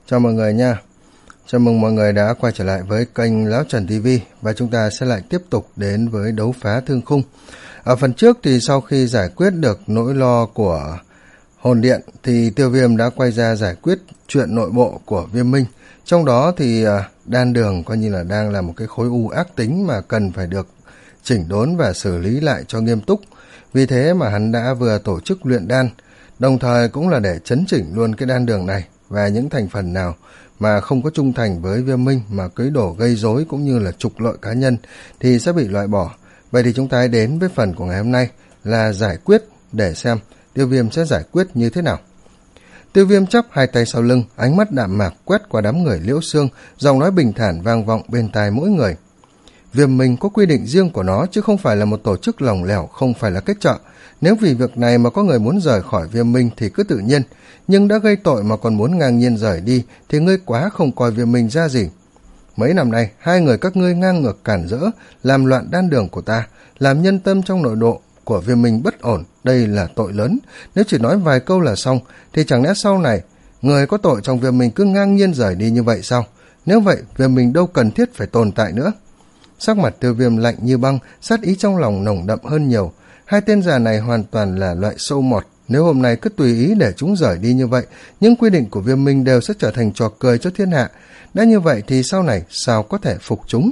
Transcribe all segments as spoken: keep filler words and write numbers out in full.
Chào mọi người nha. Chào mừng mọi người đã quay trở lại với kênh Lão Trần ti vi và chúng ta sẽ lại tiếp tục đến với đấu phá thương khung. Ở phần trước thì sau khi giải quyết được nỗi lo của hồn điện thì Tiêu Viêm đã quay ra giải quyết chuyện nội bộ của Viêm Minh. Trong đó thì Đan Đường coi như là đang là một cái khối u ác tính mà cần phải được chỉnh đốn và xử lý lại cho nghiêm túc. Vì thế mà hắn đã vừa tổ chức luyện đan, đồng thời cũng là để chấn chỉnh luôn cái đan đường này, và những thành phần nào mà không có trung thành với Viêm Minh mà cưới đổ gây rối cũng như là trục lợi cá nhân thì sẽ bị loại bỏ. Vậy thì chúng ta hãy đến với phần của ngày hôm nay là giải quyết để xem Tiêu Viêm sẽ giải quyết như thế nào. Tiêu Viêm chắp hai tay sau lưng, ánh mắt đạm mạc quét qua đám người Liễu Xương, giọng nói bình thản vang vọng bên tai mỗi người. Viêm Minh có quy định riêng của nó chứ không phải là một tổ chức lỏng lẻo, không phải là kết trợ. Nếu vì việc này mà có người muốn rời khỏi Viêm Minh thì cứ tự nhiên, nhưng đã gây tội mà còn muốn ngang nhiên rời đi thì ngươi quá không coi Viêm Minh ra gì. Mấy năm nay, hai người các ngươi ngang ngược cản rỡ, làm loạn đan đường của ta, làm nhân tâm trong nội độ của Viêm Minh bất ổn, đây là tội lớn. Nếu chỉ nói vài câu là xong, thì chẳng lẽ sau này, người có tội trong Viêm Minh cứ ngang nhiên rời đi như vậy sao? Nếu vậy, Viêm Minh đâu cần thiết phải tồn tại nữa. Sắc mặt Tiêu Viêm lạnh như băng, sát ý trong lòng nồng đậm hơn nhiều. Hai tên già này hoàn toàn là loại sâu mọt. Nếu hôm nay cứ tùy ý để chúng rời đi như vậy, những quy định của Viêm Minh đều sẽ trở thành trò cười cho thiên hạ. Đã như vậy thì sau này sao có thể phục chúng?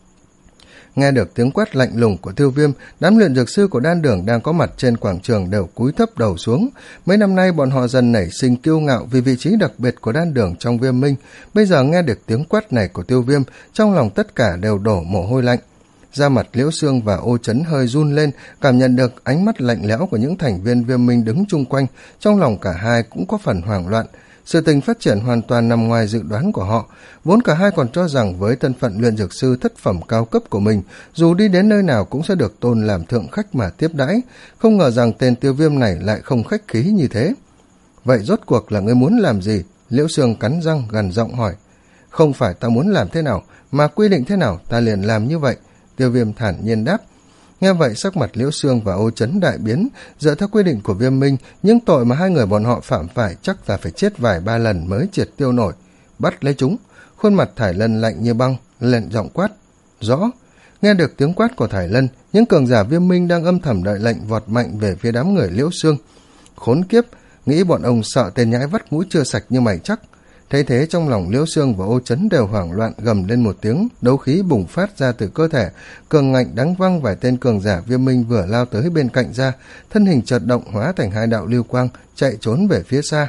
Nghe được tiếng quát lạnh lùng của Tiêu Viêm, đám luyện dược sư của đan đường đang có mặt trên quảng trường đều cúi thấp đầu xuống. Mấy năm nay bọn họ dần nảy sinh kiêu ngạo vì vị trí đặc biệt của đan đường trong Viêm Minh. Bây giờ nghe được tiếng quát này của Tiêu Viêm, trong lòng tất cả đều đổ mồ hôi lạnh. Da mặt Liễu Xương và Ô Chấn hơi run lên, cảm nhận được ánh mắt lạnh lẽo của những thành viên Viêm Minh đứng chung quanh, trong lòng cả hai cũng có phần hoảng loạn. Sự tình phát triển hoàn toàn nằm ngoài dự đoán của họ, vốn cả hai còn cho rằng với thân phận luyện dược sư thất phẩm cao cấp của mình, dù đi đến nơi nào cũng sẽ được tôn làm thượng khách mà tiếp đãi, không ngờ rằng tên Tiêu Viêm này lại không khách khí như thế. Vậy rốt cuộc là ngươi muốn làm gì? Liễu Xương cắn răng gằn giọng hỏi. Không phải ta muốn làm thế nào, mà quy định thế nào ta liền làm như vậy, Tiêu Viêm thản nhiên đáp. Nghe vậy sắc mặt Liễu Xương và Ô Chấn đại biến, dựa theo quy định của Viêm Minh, những tội mà hai người bọn họ phạm phải chắc là phải chết vài ba lần mới triệt tiêu nổi. Bắt lấy chúng. Khuôn mặt Thải Lân lạnh như băng, lệnh giọng quát. Rõ. Nghe được tiếng quát của Thải Lân, những cường giả Viêm Minh đang âm thầm đợi lệnh vọt mạnh về phía đám người Liễu Xương. Khốn kiếp, nghĩ bọn ông sợ tên nhãi vắt mũi chưa sạch như mày chắc. Thấy thế trong lòng Liễu Xương và Ô Chấn đều hoảng loạn, gầm lên một tiếng, đấu khí bùng phát ra từ cơ thể, cường ngạnh đắng văng vài tên cường giả Viêm Minh vừa lao tới bên cạnh ra, thân hình chợt động hóa thành hai đạo lưu quang, chạy trốn về phía xa.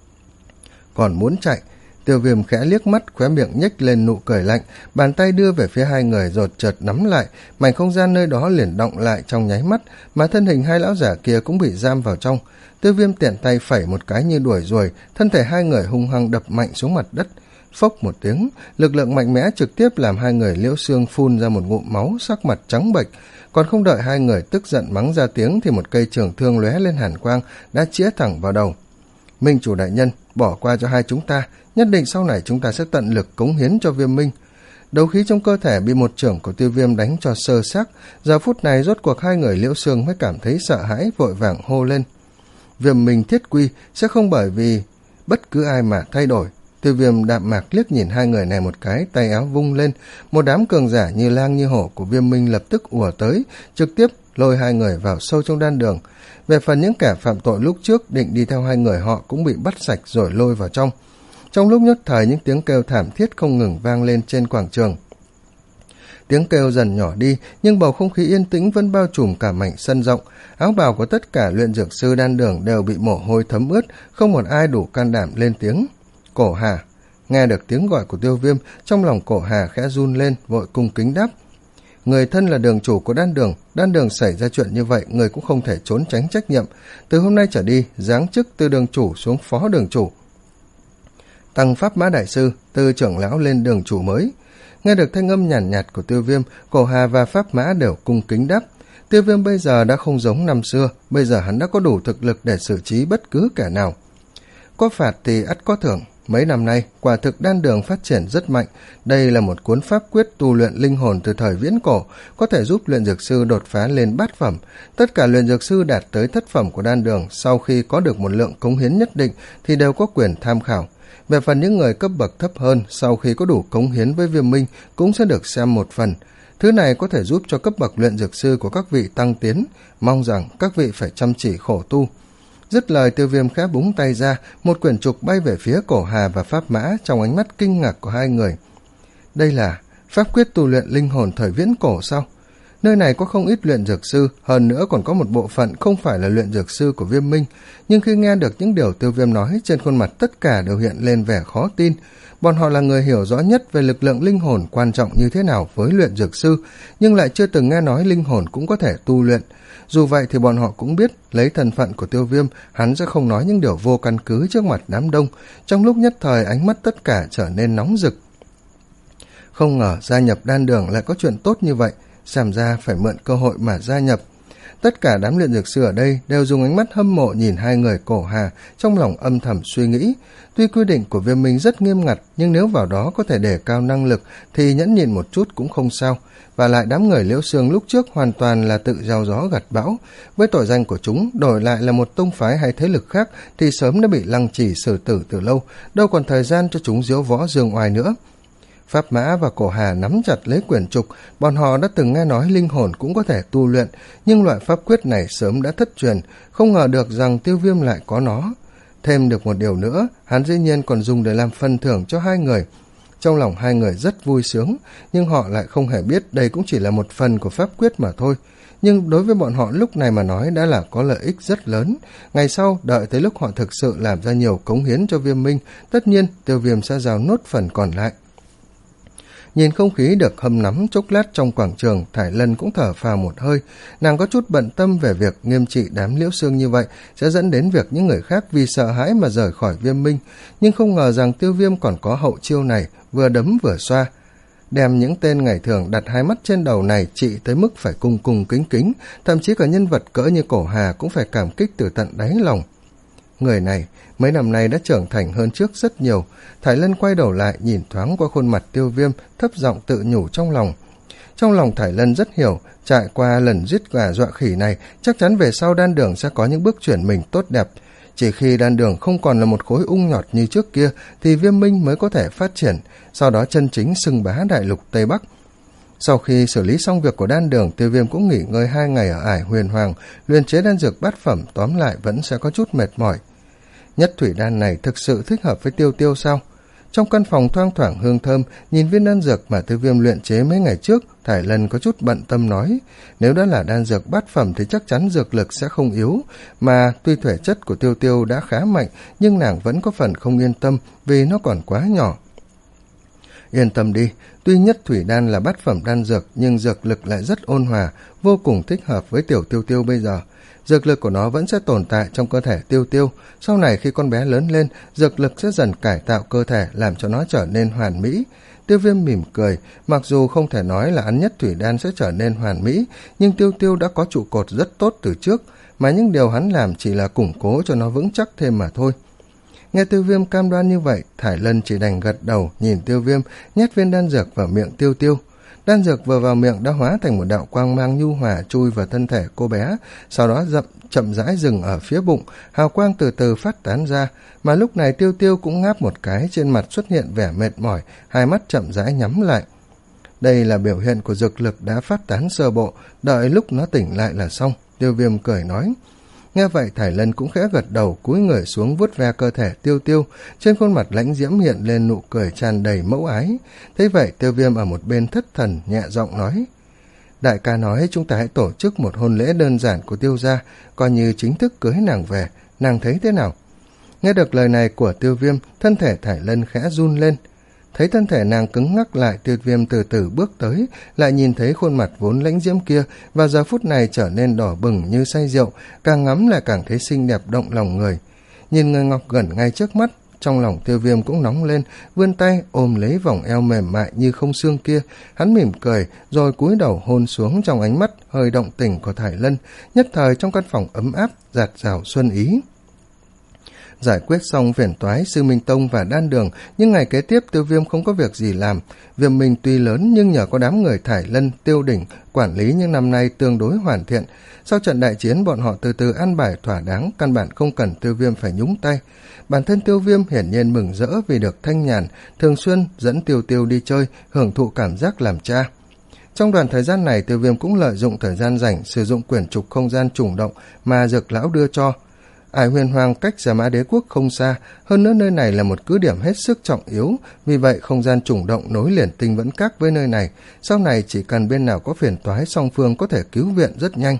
Còn muốn chạy, Tiêu Viêm khẽ liếc mắt, khóe miệng nhếch lên nụ cười lạnh, bàn tay đưa về phía hai người rồi chợt nắm lại, mảnh không gian nơi đó liền động lại trong nháy mắt, mà thân hình hai lão giả kia cũng bị giam vào trong. Tiêu Viêm tiện tay phẩy một cái như đuổi ruồi, thân thể hai người hung hăng đập mạnh xuống mặt đất. Phốc một tiếng, lực lượng mạnh mẽ trực tiếp làm hai người Liễu Xương phun ra một ngụm máu, sắc mặt trắng bệch. Còn không đợi hai người tức giận mắng ra tiếng thì một cây trường thương lóe lên hàn quang đã chĩa thẳng vào đầu. Minh chủ đại nhân, bỏ qua cho hai chúng ta, nhất định sau này chúng ta sẽ tận lực cống hiến cho Viêm Minh. Đấu khí trong cơ thể bị một chưởng của Tiêu Viêm đánh cho sơ xác. Giờ phút này rốt cuộc hai người Liễu Xương mới cảm thấy sợ hãi, vội vàng hô lên. Viêm Minh thiết quy sẽ không bởi vì bất cứ ai mà thay đổi. Tiêu Viêm đạm mạc liếc nhìn hai người này một cái, tay áo vung lên, một đám cường giả như lang như hổ của Viêm Minh lập tức ùa tới, trực tiếp lôi hai người vào sâu trong đan đường. Về phần những kẻ phạm tội lúc trước định đi theo hai người họ cũng bị bắt sạch rồi lôi vào trong. Trong lúc nhất thời những tiếng kêu thảm thiết không ngừng vang lên trên quảng trường. Tiếng kêu dần nhỏ đi, nhưng bầu không khí yên tĩnh vẫn bao trùm cả mảnh sân rộng. Áo bào của tất cả luyện dược sư đan đường đều bị mồ hôi thấm ướt, không một ai đủ can đảm lên tiếng. Cổ Hà. Nghe được tiếng gọi của Tiêu Viêm, trong lòng Cổ Hà khẽ run lên, vội cung kính đáp. Người thân là đường chủ của đan đường, đan đường xảy ra chuyện như vậy, người cũng không thể trốn tránh trách nhiệm. Từ hôm nay trở đi, giáng chức từ đường chủ xuống phó đường chủ. Tăng Pháp Mã Đại Sư, từ trưởng lão lên đường chủ mới. Nghe được thanh âm nhàn nhạt, nhạt của Tiêu Viêm, Cổ Hà và Pháp Mã đều cung kính đáp. Tiêu Viêm bây giờ đã không giống năm xưa, bây giờ hắn đã có đủ thực lực để xử trí bất cứ kẻ nào. Có phạt thì ắt có thưởng. Mấy năm nay, quả thực đan đường phát triển rất mạnh. Đây là một cuốn pháp quyết tu luyện linh hồn từ thời viễn cổ, có thể giúp luyện dược sư đột phá lên bát phẩm. Tất cả luyện dược sư đạt tới thất phẩm của đan đường, sau khi có được một lượng cống hiến nhất định thì đều có quyền tham khảo. Về phần những người cấp bậc thấp hơn, sau khi có đủ cống hiến với Viêm Minh cũng sẽ được xem một phần. Thứ này có thể giúp cho cấp bậc luyện dược sư của các vị tăng tiến, mong rằng các vị phải chăm chỉ khổ tu. Dứt lời, Tiêu Viêm khẽ búng tay ra, một quyển trục bay về phía Cổ Hà và Pháp Mã trong ánh mắt kinh ngạc của hai người. Đây là pháp quyết tu luyện linh hồn thời viễn cổ sao? Nơi này có không ít luyện dược sư, hơn nữa còn có một bộ phận không phải là luyện dược sư của Viêm Minh, nhưng khi nghe được những điều Tiêu Viêm nói, trên khuôn mặt tất cả đều hiện lên vẻ khó tin. Bọn họ là người hiểu rõ nhất về lực lượng linh hồn quan trọng như thế nào với luyện dược sư, nhưng lại chưa từng nghe nói linh hồn cũng có thể tu luyện. Dù vậy thì bọn họ cũng biết, lấy thân phận của Tiêu Viêm, hắn sẽ không nói những điều vô căn cứ trước mặt đám đông. Trong lúc nhất thời, ánh mắt tất cả trở nên nóng rực. Không ngờ gia nhập đan đường lại có chuyện tốt như vậy, xem ra phải mượn cơ hội mà gia nhập. Tất cả đám luyện dược sư ở đây đều dùng ánh mắt hâm mộ nhìn hai người Cổ Hà, trong lòng âm thầm suy nghĩ. Tuy quy định của Viêm Minh rất nghiêm ngặt, nhưng nếu vào đó có thể đề cao năng lực thì nhẫn nhịn một chút cũng không sao. Và lại đám người Liễu Xương lúc trước hoàn toàn là tự gieo gió gặt bão. Với tội danh của chúng, đổi lại là một tông phái hay thế lực khác thì sớm đã bị lăng trì xử tử từ lâu, đâu còn thời gian cho chúng diễu võ dương oai nữa. Pháp Mã và Cổ Hà nắm chặt lấy quyển trục, bọn họ đã từng nghe nói linh hồn cũng có thể tu luyện, nhưng loại pháp quyết này sớm đã thất truyền, không ngờ được rằng Tiêu Viêm lại có nó. Thêm được một điều nữa, hắn dĩ nhiên còn dùng để làm phần thưởng cho hai người. Trong lòng hai người rất vui sướng, nhưng họ lại không hề biết đây cũng chỉ là một phần của pháp quyết mà thôi. Nhưng đối với bọn họ lúc này mà nói đã là có lợi ích rất lớn. Ngày sau, đợi tới lúc họ thực sự làm ra nhiều cống hiến cho Viêm Minh, tất nhiên Tiêu Viêm sẽ giao nốt phần còn lại. Nhìn không khí được hâm nắm chốc lát trong quảng trường, Thải Lân cũng thở phào một hơi. Nàng có chút bận tâm về việc nghiêm trị đám Liễu Xương như vậy sẽ dẫn đến việc những người khác vì sợ hãi mà rời khỏi Viêm Minh, nhưng không ngờ rằng Tiêu Viêm còn có hậu chiêu này, vừa đấm vừa xoa, đem những tên ngày thường đặt hai mắt trên đầu này trị tới mức phải cung cung kính kính, thậm chí cả nhân vật cỡ như Cổ Hà cũng phải cảm kích từ tận đáy lòng. Người này mấy năm nay đã trưởng thành hơn trước rất nhiều. Thải Lân quay đầu lại nhìn thoáng qua khuôn mặt Tiêu Viêm, thấp giọng tự nhủ trong lòng. Trong lòng Thải Lân rất hiểu, trải qua lần giết gà dọa khỉ này, chắc chắn về sau đan đường sẽ có những bước chuyển mình tốt đẹp. Chỉ khi đan đường không còn là một khối ung nhọt như trước kia thì Viêm Minh mới có thể phát triển, sau đó chân chính xưng bá đại lục Tây Bắc. Sau khi xử lý xong việc của đan đường, Tiêu Viêm cũng nghỉ ngơi hai ngày ở Ải Huyền Hoàng, luyện chế đan dược bát phẩm, tóm lại vẫn sẽ có chút mệt mỏi. Nhất thủy đan này thực sự thích hợp với Tiêu Tiêu sao? Trong căn phòng thoang thoảng hương thơm, nhìn viên đan dược mà Tiêu Viêm luyện chế mấy ngày trước, Thải Lân có chút bận tâm nói, nếu đã là đan dược bát phẩm thì chắc chắn dược lực sẽ không yếu, mà tuy thể chất của Tiêu Tiêu đã khá mạnh, nhưng nàng vẫn có phần không yên tâm vì nó còn quá nhỏ. Yên tâm đi, tuy nhất thủy đan là bát phẩm đan dược, nhưng dược lực lại rất ôn hòa, vô cùng thích hợp với tiểu Tiêu Tiêu bây giờ. Dược lực của nó vẫn sẽ tồn tại trong cơ thể Tiêu Tiêu, sau này khi con bé lớn lên, dược lực sẽ dần cải tạo cơ thể làm cho nó trở nên hoàn mỹ. Tiêu Viêm mỉm cười, mặc dù không thể nói là ăn nhất thủy đan sẽ trở nên hoàn mỹ, nhưng Tiêu Tiêu đã có trụ cột rất tốt từ trước, mà những điều hắn làm chỉ là củng cố cho nó vững chắc thêm mà thôi. Nghe Tiêu Viêm cam đoan như vậy, Thải Lân chỉ đành gật đầu nhìn Tiêu Viêm nhét viên đan dược vào miệng Tiêu Tiêu. Đan dược vừa vào miệng đã hóa thành một đạo quang mang nhu hòa chui vào thân thể cô bé, sau đó dậm chậm rãi dừng ở phía bụng, hào quang từ từ phát tán ra, mà lúc này Tiêu Tiêu cũng ngáp một cái, trên mặt xuất hiện vẻ mệt mỏi, hai mắt chậm rãi nhắm lại. Đây là biểu hiện của dược lực đã phát tán sơ bộ, đợi lúc nó tỉnh lại là xong. Tiêu Viêm cười nói. Nghe vậy Thải Lân cũng khẽ gật đầu, cúi người xuống vuốt ve cơ thể Tiêu Tiêu, trên khuôn mặt lãnh diễm hiện lên nụ cười tràn đầy mẫu ái. Thế vậy Tiêu Viêm ở một bên thất thần nhẹ giọng nói, đại ca nói chúng ta hãy tổ chức một hôn lễ đơn giản của Tiêu gia, coi như chính thức cưới nàng về, nàng thấy thế nào? Nghe được lời này của Tiêu Viêm, thân thể Thải Lân khẽ run lên. Thấy thân thể nàng cứng ngắc lại, Tiêu Viêm từ từ bước tới, lại nhìn thấy khuôn mặt vốn lãnh diễm kia, và giờ phút này trở nên đỏ bừng như say rượu, càng ngắm lại càng thấy xinh đẹp động lòng người. Nhìn người ngọc gần ngay trước mắt, trong lòng Tiêu Viêm cũng nóng lên, vươn tay ôm lấy vòng eo mềm mại như không xương kia, hắn mỉm cười, rồi cúi đầu hôn xuống trong ánh mắt hơi động tình của Thải Lân, nhất thời trong căn phòng ấm áp, dạt dào xuân ý. Giải quyết xong phiền toái Sư Minh Tông và Đan Đường, nhưng ngày kế tiếp Tiêu Viêm không có việc gì làm. Viêm minh tuy lớn nhưng nhờ có đám người Thải Lân, Tiêu Đỉnh quản lý những năm nay tương đối hoàn thiện. Sau trận đại chiến bọn họ từ từ ăn bài thỏa đáng, căn bản không cần Tiêu Viêm phải nhúng tay. Bản thân Tiêu Viêm hiển nhiên mừng rỡ vì được thanh nhàn, thường xuyên dẫn Tiêu Tiêu đi chơi, hưởng thụ cảm giác làm cha. Trong đoạn thời gian này, Tiêu Viêm cũng lợi dụng thời gian rảnh sử dụng quyển trục không gian trùng động mà Dược Lão đưa cho. Ải Huyền Hoàng cách Giả Mã Đế Quốc không xa, hơn nữa nơi này là một cứ điểm hết sức trọng yếu, vì vậy không gian trùng động nối liền Tinh Vẫn Các với nơi này, sau này chỉ cần bên nào có phiền toái song phương có thể cứu viện rất nhanh.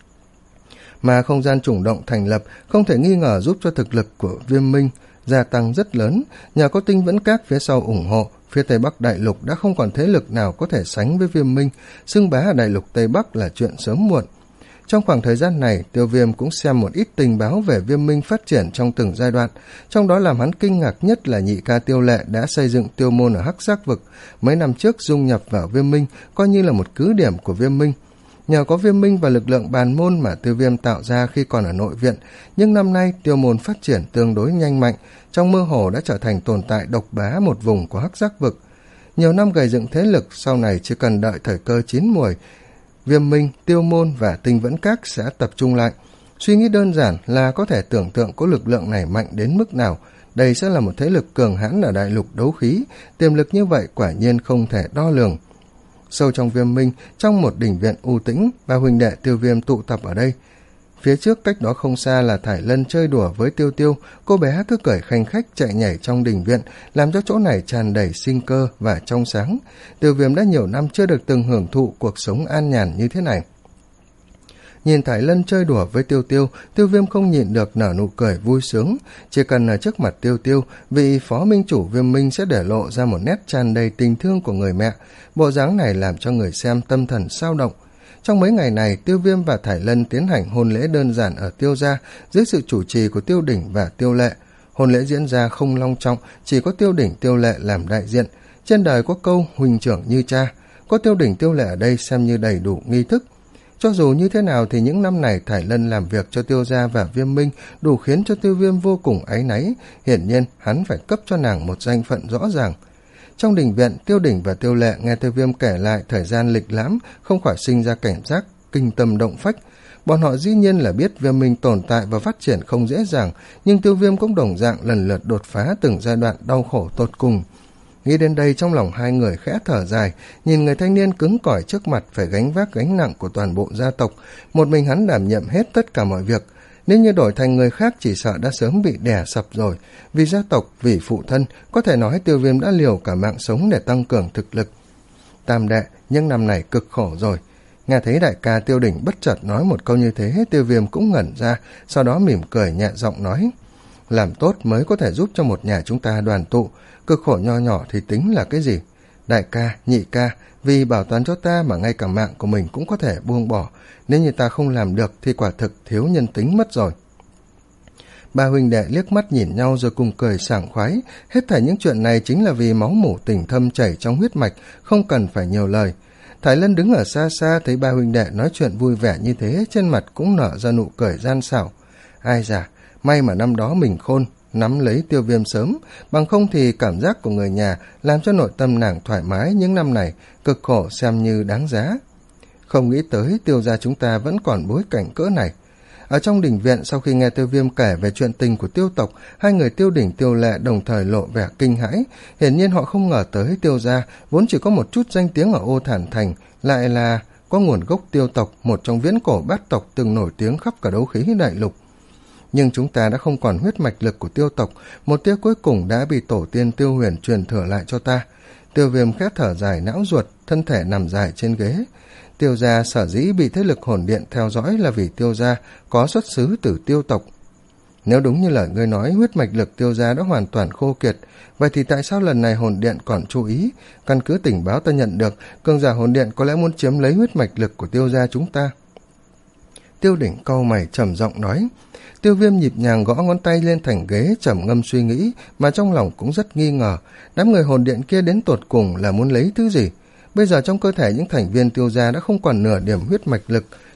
Mà không gian trùng động thành lập không thể nghi ngờ giúp cho thực lực của Viêm Minh gia tăng rất lớn, nhờ có Tinh Vẫn Các phía sau ủng hộ, phía Tây Bắc Đại Lục đã không còn thế lực nào có thể sánh với Viêm Minh, xưng bá ở Đại Lục Tây Bắc là chuyện sớm muộn. Trong khoảng thời gian này, Tiêu Viêm cũng xem một ít tình báo về Viêm Minh phát triển trong từng giai đoạn, trong đó làm hắn kinh ngạc nhất là nhị ca Tiêu Lệ đã xây dựng tiêu môn ở Hắc Giác Vực, mấy năm trước dung nhập vào Viêm Minh, coi như là một cứ điểm của Viêm Minh. Nhờ có Viêm Minh và lực lượng bàn môn mà Tiêu Viêm tạo ra khi còn ở nội viện, nhưng năm nay tiêu môn phát triển tương đối nhanh mạnh, trong mơ hồ đã trở thành tồn tại độc bá một vùng của Hắc Giác Vực. Nhiều năm gầy dựng thế lực, sau này chỉ cần đợi thời cơ chín muồi, Viêm Minh, Tiêu Môn và Tinh Vẫn Các sẽ tập trung lại. Suy nghĩ đơn giản là có thể tưởng tượng có lực lượng này mạnh đến mức nào. Đây sẽ là một thế lực cường hãn ở đại lục đấu khí, tiềm lực như vậy quả nhiên không thể đo lường. Sâu trong Viêm Minh, trong một đình viện u tĩnh, ba huynh đệ Tiêu Viêm tụ tập ở đây. Phía trước cách đó không xa là Thải Lân chơi đùa với Tiêu Tiêu, cô bé cứ cười khanh khách chạy nhảy trong đình viện, làm cho chỗ này tràn đầy sinh cơ và trong sáng. Tiêu Viêm đã nhiều năm chưa được từng hưởng thụ cuộc sống an nhàn như thế này. Nhìn Thải Lân chơi đùa với Tiêu Tiêu, Tiêu Viêm không nhịn được nở nụ cười vui sướng. Chỉ cần ở trước mặt Tiêu Tiêu, vị phó minh chủ Viêm Minh sẽ để lộ ra một nét tràn đầy tình thương của người mẹ. Bộ dáng này làm cho người xem tâm thần xao động. Trong mấy ngày này, Tiêu Viêm và Thải Lân tiến hành hôn lễ đơn giản ở Tiêu gia dưới sự chủ trì của Tiêu Đỉnh và Tiêu Lệ. Hôn lễ diễn ra không long trọng, chỉ có Tiêu Đỉnh Tiêu Lệ làm đại diện. Trên đời có câu huynh trưởng như cha, có Tiêu Đỉnh Tiêu Lệ ở đây xem như đầy đủ nghi thức. Cho dù như thế nào thì những năm này Thải Lân làm việc cho Tiêu gia và Viêm Minh đủ khiến cho Tiêu Viêm vô cùng áy náy, hiển nhiên hắn phải cấp cho nàng một danh phận rõ ràng. Trong đình viện, Tiêu Đỉnh và Tiêu Lệ nghe Tiêu Viêm kể lại thời gian lịch lãm, không khỏi sinh ra cảnh giác, kinh tâm động phách. Bọn họ dĩ nhiên là biết Viêm Minh tồn tại và phát triển không dễ dàng, nhưng Tiêu Viêm cũng đồng dạng lần lượt đột phá từng giai đoạn đau khổ tột cùng. Nghĩ đến đây trong lòng hai người khẽ thở dài, nhìn người thanh niên cứng cỏi trước mặt phải gánh vác gánh nặng của toàn bộ gia tộc, một mình hắn đảm nhiệm hết tất cả mọi việc. Nếu như đổi thành người khác chỉ sợ đã sớm bị đè sập rồi. Vì gia tộc, vì phụ thân, có thể nói Tiêu Viêm đã liều cả mạng sống để tăng cường thực lực. Tam đệ, những năm này cực khổ rồi. Nghe thấy đại ca Tiêu Đỉnh bất chợt nói một câu như thế, Tiêu Viêm cũng ngẩn ra, sau đó mỉm cười nhẹ giọng nói: làm tốt mới có thể giúp cho một nhà chúng ta đoàn tụ, cực khổ nho nhỏ thì tính là cái gì? Đại ca, nhị ca, vì bảo toàn cho ta mà ngay cả mạng của mình cũng có thể buông bỏ, nếu như ta không làm được thì quả thực thiếu nhân tính mất rồi. Ba huynh đệ liếc mắt nhìn nhau rồi cùng cười sảng khoái, hết thảy những chuyện này chính là vì máu mủ tình thâm chảy trong huyết mạch, không cần phải nhiều lời. Thải Lân đứng ở xa xa thấy ba huynh đệ nói chuyện vui vẻ như thế, trên mặt cũng nở ra nụ cười gian xảo. Ai dà, may mà năm đó mình khôn, nắm lấy Tiêu Viêm sớm, bằng không thì cảm giác của người nhà làm cho nội tâm nàng thoải mái những năm này, cực khổ xem như đáng giá. Không nghĩ tới Tiêu gia chúng ta vẫn còn bối cảnh cỡ này. Ở trong đình viện, sau khi nghe Tiêu Viêm kể về chuyện tình của Tiêu tộc, hai người Tiêu Đỉnh Tiêu Lệ đồng thời lộ vẻ kinh hãi. Hiển nhiên họ không ngờ tới Tiêu gia vốn chỉ có một chút danh tiếng ở Ô Thản Thành, lại là có nguồn gốc Tiêu tộc, một trong viễn cổ bát tộc từng nổi tiếng khắp cả đấu khí đại lục. Nhưng chúng ta đã không còn huyết mạch lực của Tiêu tộc, một tia cuối cùng đã bị tổ tiên Tiêu Huyền truyền thừa lại cho ta. Tiêu Viêm khẽ thở dài não ruột, thân thể nằm dài trên ghế. Tiêu gia sở dĩ bị thế lực hồn điện theo dõi là vì Tiêu gia có xuất xứ từ Tiêu tộc. Nếu đúng như lời ngươi nói, huyết mạch lực Tiêu gia đã hoàn toàn khô kiệt, vậy thì tại sao lần này hồn điện còn chú ý? Căn cứ tình báo ta nhận được, cường giả hồn điện có lẽ muốn chiếm lấy huyết mạch lực của Tiêu gia chúng ta. Tiêu Đỉnh cau mày trầm giọng nói. Tiêu Viêm nhịp nhàng gõ ngón tay lên thành ghế, trầm ngâm suy nghĩ, mà trong lòng cũng rất nghi ngờ, đám người hồn điện kia đến tột cùng là muốn lấy thứ gì? Bây giờ trong cơ thể những thành viên Tiêu gia đã không còn nửa điểm huyết mạch lực,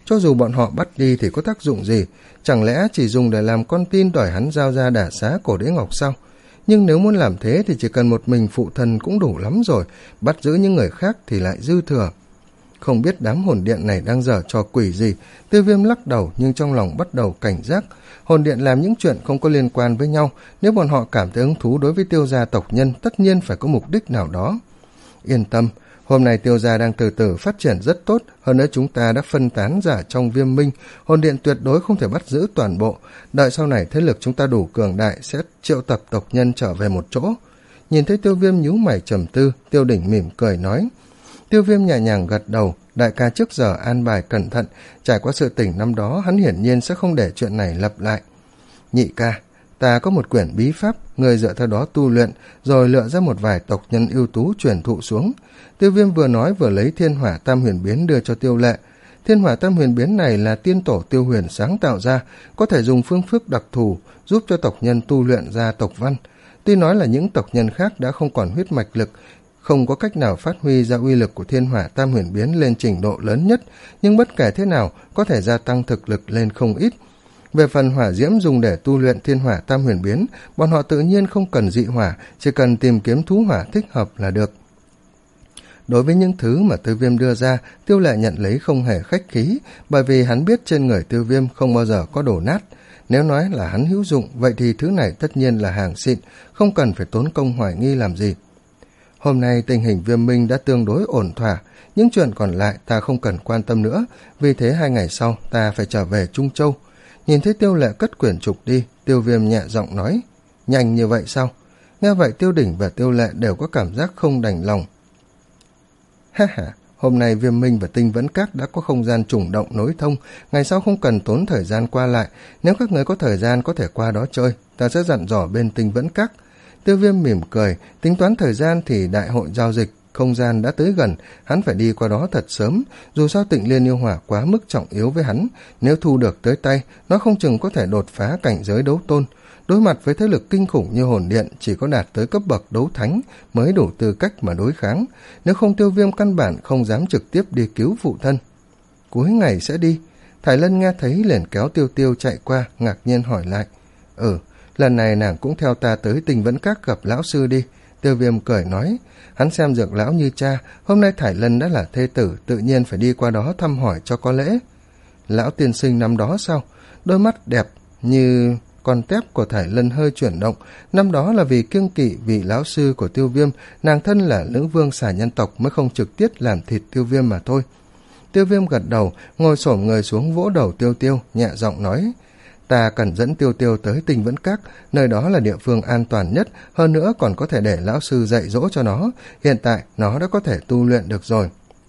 cho dù bọn họ bắt đi thì có tác dụng gì, chẳng lẽ chỉ dùng để làm con tin đòi hắn giao ra đả xá cổ đế ngọc sao? Nhưng nếu muốn làm thế thì chỉ cần một mình phụ thần cũng đủ lắm rồi, bắt giữ những người khác thì lại dư thừa. Không biết đám hồn điện này đang giở trò quỷ gì, Tiêu Viêm lắc đầu nhưng trong lòng bắt đầu cảnh giác. Hồn điện làm những chuyện không có liên quan với nhau, nếu bọn họ cảm thấy hứng thú đối với Tiêu gia tộc nhân tất nhiên phải có mục đích nào đó. Yên tâm, hôm nay Tiêu gia đang từ từ phát triển rất tốt, hơn nữa chúng ta đã phân tán ra trong Viêm Minh, hồn điện tuyệt đối không thể bắt giữ toàn bộ, đợi sau này thế lực chúng ta đủ cường đại sẽ triệu tập tộc nhân trở về một chỗ. Nhìn thấy Tiêu Viêm nhíu mày trầm tư, Tiêu Đỉnh mỉm cười nói. Tiêu Viêm nhẹ nhàng gật đầu, đại ca trước giờ an bài cẩn thận, trải qua sự tỉnh năm đó hắn hiển nhiên sẽ không để chuyện này lặp lại. Nhị ca, ta có một quyển bí pháp, người dựa theo đó tu luyện, rồi lựa ra một vài tộc nhân ưu tú truyền thụ xuống. Tiêu Viêm vừa nói vừa lấy thiên hỏa tam huyền biến đưa cho Tiêu Lệ. Thiên hỏa tam huyền biến này là tiên tổ Tiêu Huyền sáng tạo ra, có thể dùng phương pháp đặc thù giúp cho tộc nhân tu luyện ra tộc văn. Tuy nói là những tộc nhân khác đã không còn huyết mạch lực, không có cách nào phát huy ra uy lực của thiên hỏa tam huyền biến lên trình độ lớn nhất, nhưng bất kể thế nào có thể gia tăng thực lực lên không ít. Về phần hỏa diễm dùng để tu luyện thiên hỏa tam huyền biến, bọn họ tự nhiên không cần dị hỏa, chỉ cần tìm kiếm thú hỏa thích hợp là được. Đối với những thứ mà Tiêu Viêm đưa ra, Tiêu Lệ nhận lấy không hề khách khí, bởi vì hắn biết trên người Tiêu Viêm không bao giờ có đổ nát. Nếu nói là hắn hữu dụng, vậy thì thứ này tất nhiên là hàng xịn, không cần phải tốn công hoài nghi làm gì. Hôm nay tình hình Viêm Minh đã tương đối ổn thỏa, những chuyện còn lại ta không cần quan tâm nữa, vì thế hai ngày sau ta phải trở về Trung Châu. Nhìn thấy Tiêu Lệ cất quyển trục đi, Tiêu Viêm nhẹ giọng nói, nhanh như vậy sao? Nghe vậy Tiêu Đỉnh và Tiêu Lệ đều có cảm giác không đành lòng. Ha ha, hôm nay Viêm Minh và Tinh Vẫn Các đã có không gian trùng động nối thông, ngày sau không cần tốn thời gian qua lại, nếu các người có thời gian có thể qua đó chơi, ta sẽ dặn dò bên Tinh Vẫn Các. Tiêu Viêm mỉm cười, tính toán thời gian thì đại hội giao dịch không gian đã tới gần, hắn phải đi qua đó thật sớm, dù sao Tịnh Liên yêu hỏa quá mức trọng yếu với hắn, nếu thu được tới tay, nó không chừng có thể đột phá cảnh giới đấu tôn. Đối mặt với thế lực kinh khủng như hồn điện, chỉ có đạt tới cấp bậc đấu thánh mới đủ tư cách mà đối kháng, nếu không Tiêu Viêm căn bản không dám trực tiếp đi cứu phụ thân. Cuối ngày sẽ đi. Thải Lân nghe thấy liền kéo Tiêu Tiêu chạy qua, ngạc nhiên hỏi lại. Ừ, lần này nàng cũng theo ta tới Tinh Vẫn Các gặp lão sư đi. Tiêu Viêm cười nói, hắn xem Dược lão như cha, hôm nay Thải Lân đã là thê tử, tự nhiên phải đi qua đó thăm hỏi cho có lễ. Lão tiên sinh năm đó sao? Đôi mắt đẹp như con tép của Thải Lân hơi chuyển động, năm đó là vì kiêng kỵ vị lão sư của Tiêu Viêm, nàng thân là nữ vương xà nhân tộc mới không trực tiếp làm thịt Tiêu Viêm mà thôi. Tiêu Viêm gật đầu, ngồi xổm người xuống vỗ đầu Tiêu Tiêu, nhẹ giọng nói, ta cần dẫn Tiêu Tiêu tới Tinh Vẫn Các, nơi đó là địa phương an toàn nhất, hơn nữa còn có thể để lão sư dạy dỗ cho nó, hiện tại nó đã có thể tu luyện được rồi.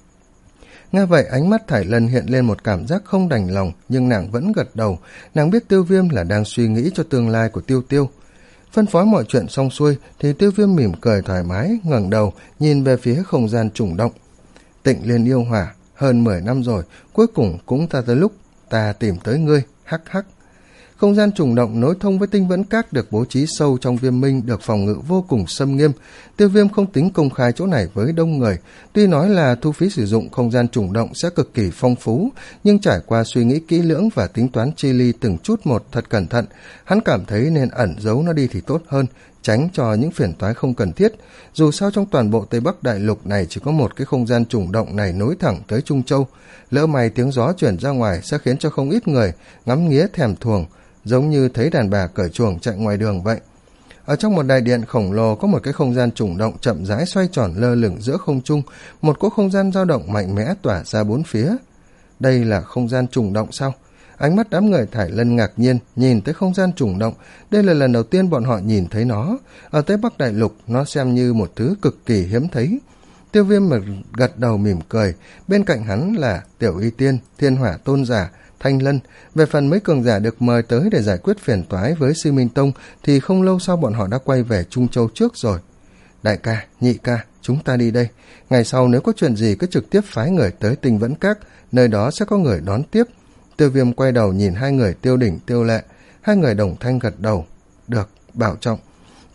Nghe vậy ánh mắt Thải Lân hiện lên một cảm giác không đành lòng, nhưng nàng vẫn gật đầu, nàng biết Tiêu Viêm là đang suy nghĩ cho tương lai của Tiêu Tiêu. Phân phối mọi chuyện xong xuôi thì Tiêu Viêm mỉm cười thoải mái, ngẩng đầu nhìn về phía không gian trùng động. Tịnh Liên yêu hỏa, hơn mười năm rồi, cuối cùng cũng ta tới lúc ta tìm tới ngươi, hắc hắc. Không gian trùng động nối thông với Tinh Vẫn Các được bố trí sâu trong Viêm Minh, được phòng ngự vô cùng xâm nghiêm. Tiêu Viêm không tính công khai chỗ này với đông người, tuy nói là thu phí sử dụng không gian trùng động sẽ cực kỳ phong phú, nhưng trải qua suy nghĩ kỹ lưỡng và tính toán chi ly từng chút một thật cẩn thận, hắn cảm thấy nên ẩn giấu nó đi thì tốt hơn, tránh cho những phiền toái không cần thiết. Dù sao trong toàn bộ Tây Bắc Đại Lục này chỉ có một cái không gian trùng động này nối thẳng tới Trung Châu, lỡ may tiếng gió chuyển ra ngoài sẽ khiến cho không ít người ngắm nghía thèm thuồng, giống như thấy đàn bà cởi chuồng chạy ngoài đường vậy. Ở trong một đại điện khổng lồ có một cái không gian trùng động chậm rãi xoay tròn lơ lửng giữa không trung, một cỗ không gian dao động mạnh mẽ tỏa ra bốn phía. Đây là không gian trùng động sao? Ánh mắt đám người Thải Lân ngạc nhiên nhìn tới không gian trùng động, đây là lần đầu tiên bọn họ nhìn thấy nó. Ở Tây Bắc Đại Lục nó xem như một thứ cực kỳ hiếm thấy. Tiêu Viêm mà gật đầu mỉm cười, bên cạnh hắn là Tiểu Y Tiên, Thiên Hỏa Tôn Giả, Thanh Lân. Về phần mấy cường giả được mời tới để giải quyết phiền toái với Sư Minh Tông thì không lâu sau bọn họ đã quay về Trung Châu trước rồi. Đại ca, nhị ca, chúng ta đi đây. Ngày sau nếu có chuyện gì cứ trực tiếp phái người tới Tinh Vẫn Các, nơi đó sẽ có người đón tiếp. Tiêu Viêm quay đầu nhìn hai người Tiêu Đỉnh, Tiêu Lệ, hai người đồng thanh gật đầu. Được, bảo trọng.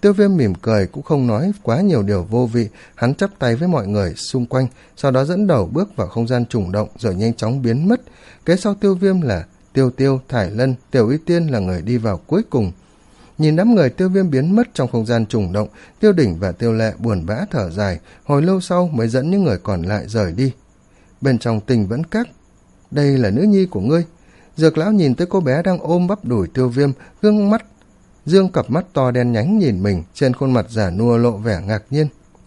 Tiêu Viêm mỉm cười cũng không nói quá nhiều điều vô vị, hắn chắp tay với mọi người xung quanh, sau đó dẫn đầu bước vào không gian trùng động rồi nhanh chóng biến mất. Kế sau Tiêu Viêm là Tiêu Tiêu, Thải Lân, Tiểu Y Tiên là người đi vào cuối cùng. Nhìn đám người Tiêu Viêm biến mất trong không gian trùng động, Tiêu Đỉnh và Tiêu Lệ buồn bã thở dài, hồi lâu sau mới dẫn những người còn lại rời đi. Bên trong Tình Vẫn Các, đây là nữ nhi của ngươi. Dược lão nhìn tới cô bé đang ôm bắp đùi Tiêu Viêm, gương mắt dương cặp mắt to đen nhánh nhìn mình, trên khuôn mặt già nua lộ vẻ ngạc nhiên.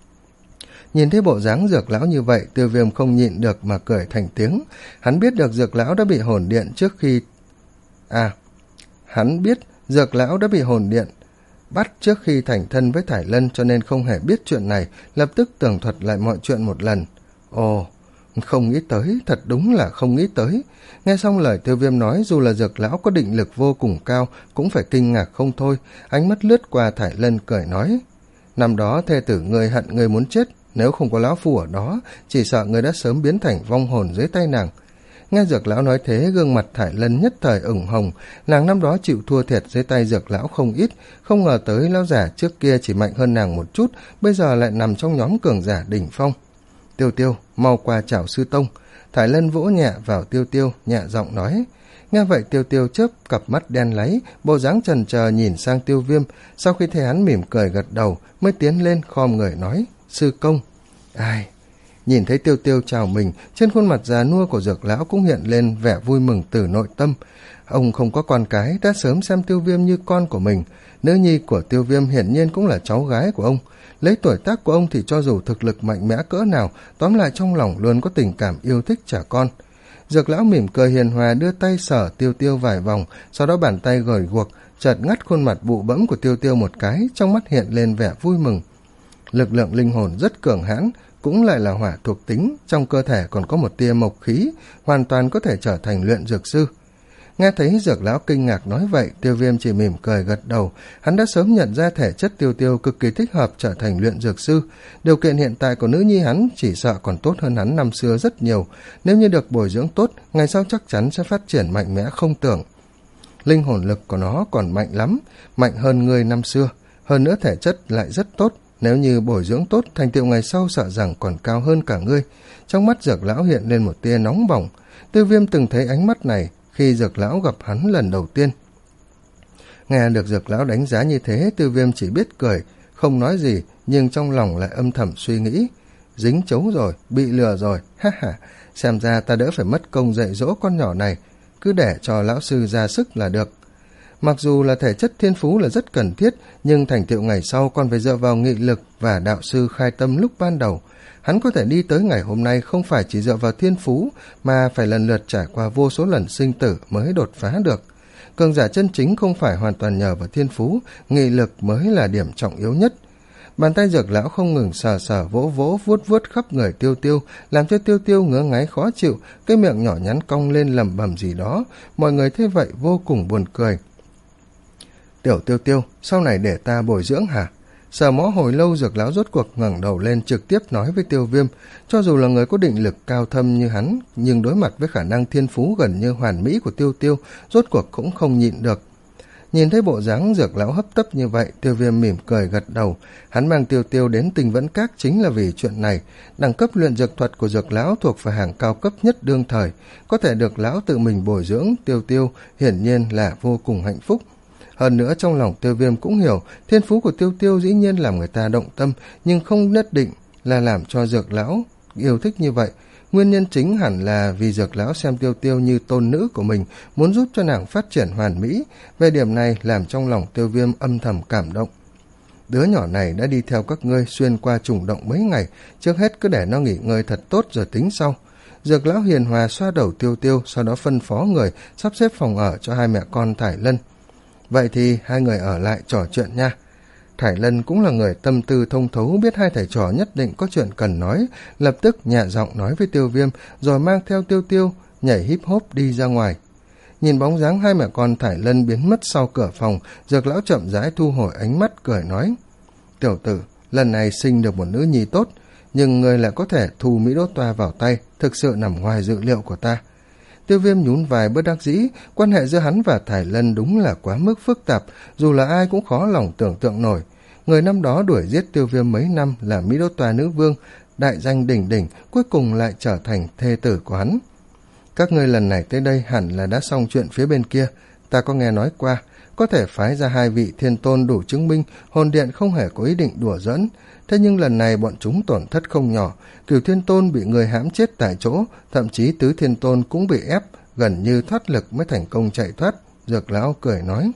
Nhìn thấy bộ dáng Dược lão như vậy, Tiêu Viêm không nhịn được mà cười thành tiếng. Hắn biết được Dược lão đã bị hồn điện trước khi à hắn biết Dược lão đã bị hồn điện bắt trước khi thành thân với Thải Lân, cho nên không hề biết chuyện này, lập tức tường thuật lại mọi chuyện một lần. Ồ, không nghĩ tới, thật đúng là không nghĩ tới. Nghe xong lời Tiêu Viêm nói, dù là Dược lão có định lực vô cùng cao cũng phải kinh ngạc không thôi. Ánh mắt lướt qua Thải Lân cười nói: năm đó thê tử ngươi hận ngươi muốn chết, nếu không có lão phu ở đó, chỉ sợ ngươi đã sớm biến thành vong hồn dưới tay nàng. Nghe Dược lão nói thế, gương mặt Thải Lân nhất thời ửng hồng. Nàng năm đó chịu thua thiệt dưới tay Dược lão không ít, không ngờ tới lão giả trước kia chỉ mạnh hơn nàng một chút, bây giờ lại nằm trong nhóm cường giả đỉnh phong. Tiêu Tiêu, mau qua chào sư tông. Thải Lân vỗ nhẹ vào Tiêu Tiêu, nhẹ giọng nói. Nghe vậy Tiêu Tiêu chớp cặp mắt đen láy, bộ dáng chần chờ nhìn sang Tiêu Viêm, sau khi thấy hắn mỉm cười gật đầu mới tiến lên khom người nói: sư công. Ai? Nhìn thấy Tiêu Tiêu chào mình, trên khuôn mặt già nua của Dược lão cũng hiện lên vẻ vui mừng từ nội tâm. Ông không có con cái, đã sớm xem Tiêu Viêm như con của mình. Nữ nhi của Tiêu Viêm hiển nhiên cũng là cháu gái của ông. Lấy tuổi tác của ông thì cho dù thực lực mạnh mẽ cỡ nào, tóm lại trong lòng luôn có tình cảm yêu thích trẻ con. Dược lão mỉm cười hiền hòa đưa tay sờ Tiêu Tiêu vài vòng, sau đó bàn tay gởi guộc, chợt ngắt khuôn mặt bụ bẫm của Tiêu Tiêu một cái, trong mắt hiện lên vẻ vui mừng. Lực lượng linh hồn rất cường hãn, cũng lại là hỏa thuộc tính, trong cơ thể còn có một tia mộc khí, hoàn toàn có thể trở thành luyện dược sư. Nghe thấy Dược lão kinh ngạc nói vậy, Tiêu Viêm chỉ mỉm cười gật đầu. Hắn đã sớm nhận ra thể chất Tiêu Tiêu cực kỳ thích hợp trở thành luyện dược sư. Điều kiện hiện tại của nữ nhi hắn chỉ sợ còn tốt hơn hắn năm xưa rất nhiều. Nếu như được bồi dưỡng tốt, ngày sau chắc chắn sẽ phát triển mạnh mẽ không tưởng. Linh hồn lực của nó còn mạnh lắm, mạnh hơn người năm xưa. Hơn nữa thể chất lại rất tốt. Nếu như bồi dưỡng tốt, thành tựu ngày sau sợ rằng còn cao hơn cả ngươi. Trong mắt Dược lão hiện lên một tia nóng bỏng. Tiêu Viêm từng thấy ánh mắt này khi Dược lão gặp hắn lần đầu tiên. Nghe được Dược lão đánh giá như thế, Tiêu Viêm chỉ biết cười, không nói gì, nhưng trong lòng lại âm thầm suy nghĩ. Dính chấu rồi, bị lừa rồi, ha ha, xem ra ta đỡ phải mất công dạy dỗ con nhỏ này, cứ để cho lão sư ra sức là được. Mặc dù là thể chất thiên phú là rất cần thiết, nhưng thành tựu ngày sau còn phải dựa vào nghị lực và đạo sư khai tâm lúc ban đầu. Hắn có thể đi tới ngày hôm nay không phải chỉ dựa vào thiên phú, mà phải lần lượt trải qua vô số lần sinh tử mới đột phá được. Cường giả chân chính không phải hoàn toàn nhờ vào thiên phú, nghị lực mới là điểm trọng yếu nhất. Bàn tay Dược lão không ngừng sờ sờ vỗ vỗ vuốt vuốt khắp người Tiêu Tiêu, làm cho Tiêu Tiêu ngứa ngáy khó chịu, cái miệng nhỏ nhắn cong lên lẩm bẩm gì đó. Mọi người thấy vậy vô cùng buồn cười. Tiểu Tiêu Tiêu, sau này để ta bồi dưỡng hả? Sờ mõ hồi lâu, Dược lão rốt cuộc ngẩng đầu lên trực tiếp nói với Tiêu Viêm. Cho dù là người có định lực cao thâm như hắn, nhưng đối mặt với khả năng thiên phú gần như hoàn mỹ của Tiêu Tiêu, rốt cuộc cũng không nhịn được. Nhìn thấy bộ dáng Dược lão hấp tấp như vậy, Tiêu Viêm mỉm cười gật đầu. Hắn mang Tiêu Tiêu đến Tình Vẫn Các chính là vì chuyện này. Đẳng cấp luyện dược thuật của Dược lão thuộc về hàng cao cấp nhất đương thời, có thể được lão tự mình bồi dưỡng Tiêu Tiêu hiển nhiên là vô cùng hạnh phúc. Hơn nữa trong lòng Tiêu Viêm cũng hiểu, thiên phú của Tiêu Tiêu dĩ nhiên làm người ta động tâm, nhưng không nhất định là làm cho Dược lão yêu thích như vậy. Nguyên nhân chính hẳn là vì Dược lão xem Tiêu Tiêu như tôn nữ của mình, muốn giúp cho nàng phát triển hoàn mỹ. Về điểm này làm trong lòng Tiêu Viêm âm thầm cảm động. Đứa nhỏ này đã đi theo các ngươi xuyên qua trùng động mấy ngày, trước hết cứ để nó nghỉ ngơi thật tốt rồi tính sau. Dược lão hiền hòa xoa đầu Tiêu Tiêu, sau đó phân phó người sắp xếp phòng ở cho hai mẹ con Thải Lân. Vậy thì hai người ở lại trò chuyện nha. Thải Lân cũng là người tâm tư thông thấu, biết hai thầy trò nhất định có chuyện cần nói, lập tức nhẹ giọng nói với Tiêu Viêm, rồi mang theo Tiêu Tiêu nhảy híp hốp đi ra ngoài. Nhìn bóng dáng hai mẹ con Thải Lân biến mất sau cửa phòng, Dược lão chậm rãi thu hồi ánh mắt cười nói: Tiểu tử, lần này sinh được một nữ nhi tốt, nhưng người lại có thể thu Mỹ Đốt Toa vào tay, thực sự nằm ngoài dự liệu của ta. Tiêu Viêm nhún vai bất đắc dĩ, quan hệ giữa hắn và Thải Lân đúng là quá mức phức tạp, dù là ai cũng khó lòng tưởng tượng nổi. người năm đó đuổi giết Tiêu Viêm mấy năm là Mỹ Đô Tòa nữ vương, đại danh đỉnh đỉnh, cuối cùng lại trở thành thê tử của hắn. Các ngươi lần này tới đây hẳn là đã xong chuyện phía bên kia, ta có nghe nói qua, có thể phái ra hai vị thiên tôn đủ chứng minh hồn điện không hề có ý định đùa giỡn. Thế nhưng lần này bọn chúng tổn thất không nhỏ, Cửu Thiên Tôn bị người hãm chết tại chỗ, thậm chí Tứ Thiên Tôn cũng bị ép, gần như thoát lực mới thành công chạy thoát. Dược lão cười nói.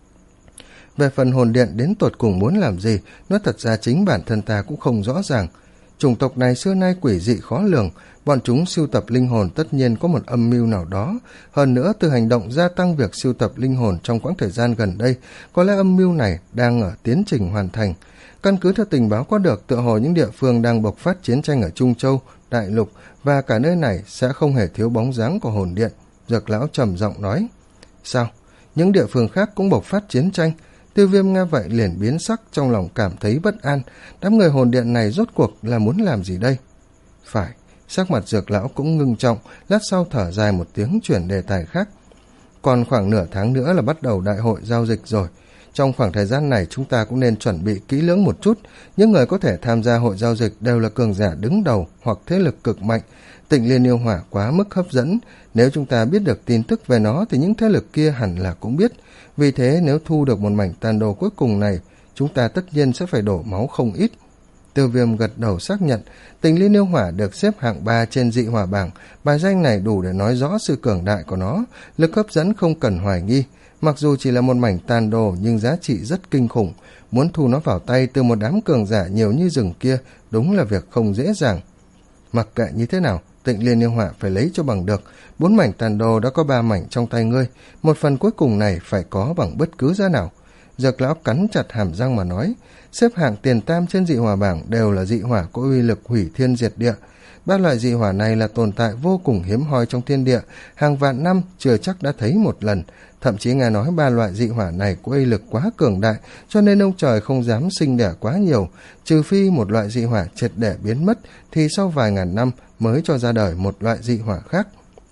Về phần hồn điện đến tột cùng muốn làm gì, nói thật ra chính bản thân ta cũng không rõ ràng. Chủng tộc này xưa nay quỷ dị khó lường, bọn chúng sưu tập linh hồn tất nhiên có một âm mưu nào đó. Hơn nữa, từ hành động gia tăng việc sưu tập linh hồn trong quãng thời gian gần đây, có lẽ âm mưu này đang ở tiến trình hoàn thành. Căn cứ theo tình báo có được, tựa hồ những địa phương đang bộc phát chiến tranh ở Trung Châu, Đại Lục và cả nơi này sẽ không hề thiếu bóng dáng của hồn điện. Dược lão trầm giọng nói. Sao? Những địa phương khác cũng bộc phát chiến tranh? Tiêu Viêm nghe vậy liền biến sắc, trong lòng cảm thấy bất an. Đám người hồn điện này rốt cuộc là muốn làm gì đây? Phải, sắc mặt Dược lão cũng ngưng trọng, lát sau thở dài một tiếng chuyển đề tài khác. Còn khoảng nửa tháng nữa là bắt đầu đại hội giao dịch rồi. Trong khoảng thời gian này chúng ta cũng nên chuẩn bị kỹ lưỡng một chút. Những người có thể tham gia hội giao dịch đều là cường giả đứng đầu hoặc thế lực cực mạnh. Tịnh Liên Yêu Hỏa quá mức hấp dẫn. Nếu chúng ta biết được tin tức về nó thì những thế lực kia hẳn là cũng biết. Vì thế nếu thu được một mảnh tàn đồ cuối cùng này, chúng ta tất nhiên sẽ phải đổ máu không ít. Tiêu Viêm gật đầu xác nhận, Tịnh Liên Yêu Hỏa được xếp hạng ba trên dị hỏa bảng. Bài danh này đủ để nói rõ sự cường đại của nó, lực hấp dẫn không cần hoài nghi. Mặc dù chỉ là một mảnh tàn đồ nhưng giá trị rất kinh khủng, muốn thu nó vào tay từ một đám cường giả nhiều như rừng kia đúng là việc không dễ dàng. Mặc kệ như thế nào, Tịnh Liên Yêu Hỏa phải lấy cho bằng được. Bốn mảnh tàn đồ đã có ba mảnh trong tay ngươi, một phần cuối cùng này phải có bằng bất cứ giá nào. Dược lão cắn chặt hàm răng mà nói. Xếp hạng tiền tam trên dị hỏa bảng đều là dị hỏa có uy lực hủy thiên diệt địa. Ba loại dị hỏa này là tồn tại vô cùng hiếm hoi trong thiên địa, hàng vạn năm chưa chắc đã thấy một lần. Thậm chí nghe nói ba loại dị hỏa này có uy lực quá cường đại, cho nên ông trời không dám sinh đẻ quá nhiều, trừ phi một loại dị hỏa triệt để biến mất thì sau vài ngàn năm mới cho ra đời một loại dị hỏa khác.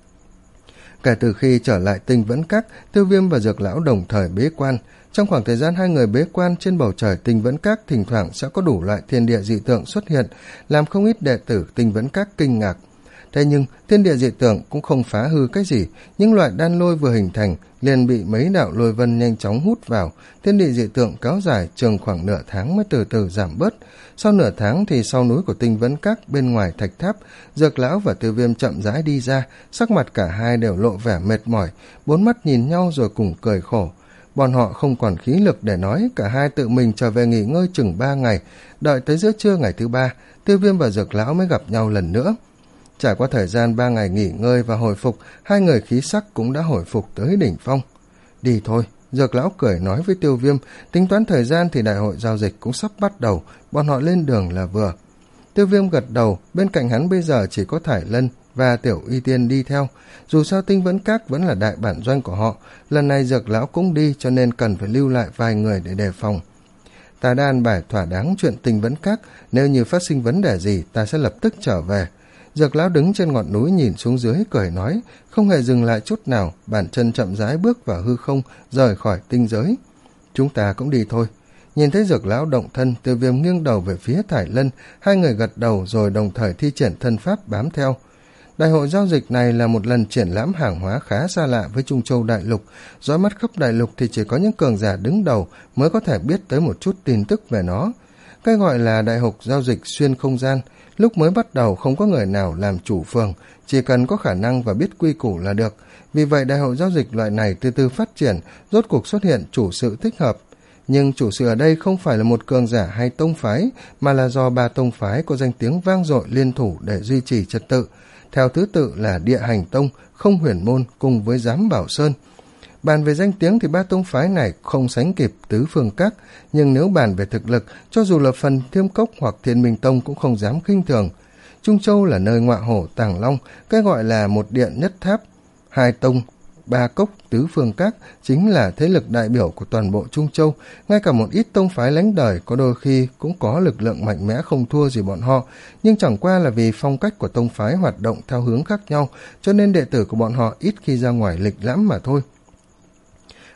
Kể từ khi trở lại Tinh Vẫn Các, Tiêu Viêm và Dược lão đồng thời bế quan. Trong khoảng thời gian hai người bế quan, trên bầu trời Tinh Vẫn Các thỉnh thoảng sẽ có đủ loại thiên địa dị tượng xuất hiện, làm không ít đệ tử Tinh Vẫn Các kinh ngạc. Thế nhưng thiên địa dị tượng cũng không phá hư cái gì, những loại đan lôi vừa hình thành liền bị mấy đạo lôi vân nhanh chóng hút vào. Thiên địa dị tượng kéo dài chừng khoảng nửa tháng mới từ từ giảm bớt. Sau nửa tháng thì sau núi của Tinh Vẫn Các bên ngoài thạch tháp, Dược lão và Tiêu Viêm chậm rãi đi ra, sắc mặt cả hai đều lộ vẻ mệt mỏi, bốn mắt nhìn nhau rồi cùng cười khổ. Bọn họ không còn khí lực để nói, cả hai tự mình trở về nghỉ ngơi chừng ba ngày, đợi tới giữa trưa ngày thứ ba, Tiêu Viêm và Dược lão mới gặp nhau lần nữa. Trải qua thời gian ba ngày nghỉ ngơi và hồi phục, hai người khí sắc cũng đã hồi phục tới đỉnh phong. Đi thôi, Dược lão cười nói với Tiêu Viêm, tính toán thời gian thì đại hội giao dịch cũng sắp bắt đầu, bọn họ lên đường là vừa. Tiêu Viêm gật đầu, bên cạnh hắn bây giờ chỉ có Thải Lân và Tiểu Y Tiên đi theo. Dù sao Tinh Vẫn Các vẫn là đại bản doanh của họ, lần này Dược lão cũng đi cho nên cần phải lưu lại vài người để đề phòng. Ta đã an bài thỏa đáng chuyện Tinh Vẫn Các, nếu như phát sinh vấn đề gì ta sẽ lập tức trở về. Dược lão đứng trên ngọn núi nhìn xuống dưới cười nói, không hề dừng lại chút nào, bàn chân chậm rãi bước vào hư không, rời khỏi tinh giới. Chúng ta cũng đi thôi. Nhìn thấy Dược lão động thân, Tiêu Viêm nghiêng đầu về phía Thải Lân, hai người gật đầu rồi đồng thời thi triển thân pháp bám theo. Đại hội giao dịch này là một lần triển lãm hàng hóa khá xa lạ với Trung Châu Đại Lục. Dõi mắt khắp Đại Lục thì chỉ có những cường giả đứng đầu mới có thể biết tới một chút tin tức về nó. Cái gọi là đại hội giao dịch xuyên không gian, lúc mới bắt đầu không có người nào làm chủ phường, chỉ cần có khả năng và biết quy củ là được. Vì vậy đại hội giao dịch loại này từ từ phát triển, rốt cuộc xuất hiện chủ sự thích hợp. Nhưng chủ sự ở đây không phải là một cường giả hay tông phái, mà là do ba tông phái có danh tiếng vang dội liên thủ để duy trì trật tự. Theo thứ tự là Địa Hành Tông, Không Huyền Môn cùng với Giám Bảo Sơn. Bàn về danh tiếng thì ba tông phái này không sánh kịp Tứ Phương Các, nhưng nếu bàn về thực lực, cho dù là Phần Thiêm Cốc hoặc Thiên Minh Tông cũng không dám khinh thường. Trung Châu là nơi ngọa hổ tàng long, cái gọi là một điện nhất tháp, hai tông, ba cốc, Tứ Phương Các chính là thế lực đại biểu của toàn bộ Trung Châu. Ngay cả một ít tông phái lánh đời có đôi khi cũng có lực lượng mạnh mẽ không thua gì bọn họ, nhưng chẳng qua là vì phong cách của tông phái hoạt động theo hướng khác nhau, cho nên đệ tử của bọn họ ít khi ra ngoài lịch lãm mà thôi.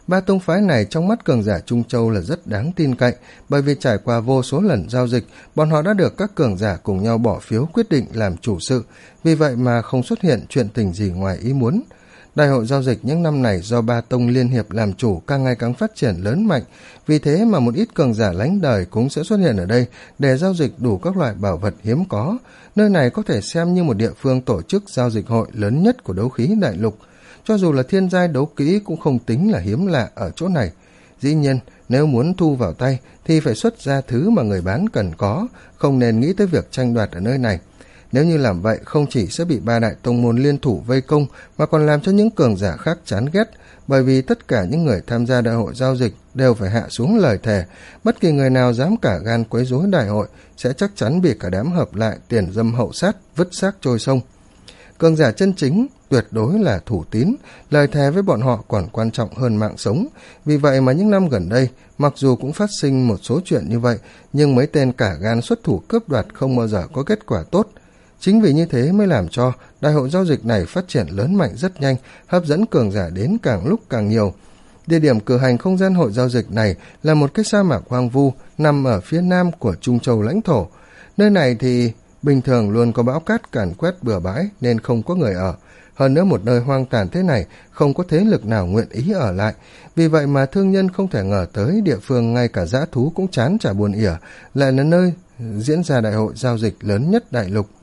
Ba tông phái này trong mắt cường giả Trung Châu là rất đáng tin cậy, bởi vì trải qua vô số lần giao dịch, bọn họ đã được các cường giả cùng nhau bỏ phiếu quyết định làm chủ sự, vì vậy mà không xuất hiện chuyện tình gì ngoài ý muốn. Đại hội giao dịch những năm này do ba tông liên hiệp làm chủ càng ngày càng phát triển lớn mạnh, vì thế mà một ít cường giả lánh đời cũng sẽ xuất hiện ở đây để giao dịch đủ các loại bảo vật hiếm có. Nơi này có thể xem như một địa phương tổ chức giao dịch hội lớn nhất của đấu khí đại lục. Cho dù là thiên giai đấu kỹ cũng không tính là hiếm lạ ở chỗ này. Dĩ nhiên, nếu muốn thu vào tay thì phải xuất ra thứ mà người bán cần có, không nên nghĩ tới việc tranh đoạt ở nơi này. Nếu như làm vậy, không chỉ sẽ bị ba đại tông môn liên thủ vây công, mà còn làm cho những cường giả khác chán ghét, bởi vì tất cả những người tham gia đại hội giao dịch đều phải hạ xuống lời thề, bất kỳ người nào dám cả gan quấy rối đại hội sẽ chắc chắn bị cả đám hợp lại tiền dâm hậu sát, vứt xác trôi sông. Cường giả chân chính tuyệt đối là thủ tín, lời thề với bọn họ còn quan trọng hơn mạng sống. Vì vậy mà những năm gần đây, mặc dù cũng phát sinh một số chuyện như vậy, nhưng mấy tên cả gan xuất thủ cướp đoạt không bao giờ có kết quả tốt. Chính vì như thế mới làm cho đại hội giao dịch này phát triển lớn mạnh rất nhanh, hấp dẫn cường giả đến càng lúc càng nhiều. Địa điểm cử hành không gian hội giao dịch này là một cái sa mạc hoang vu nằm ở phía nam của Trung Châu lãnh thổ. Nơi này thì bình thường luôn có bão cát càn quét bừa bãi nên không có người ở. Hơn nữa một nơi hoang tàn thế này không có thế lực nào nguyện ý ở lại. Vì vậy mà thương nhân không thể ngờ tới địa phương ngay cả dã thú cũng chán chả buồn ỉa, lại là nơi diễn ra đại hội giao dịch lớn nhất đại lục.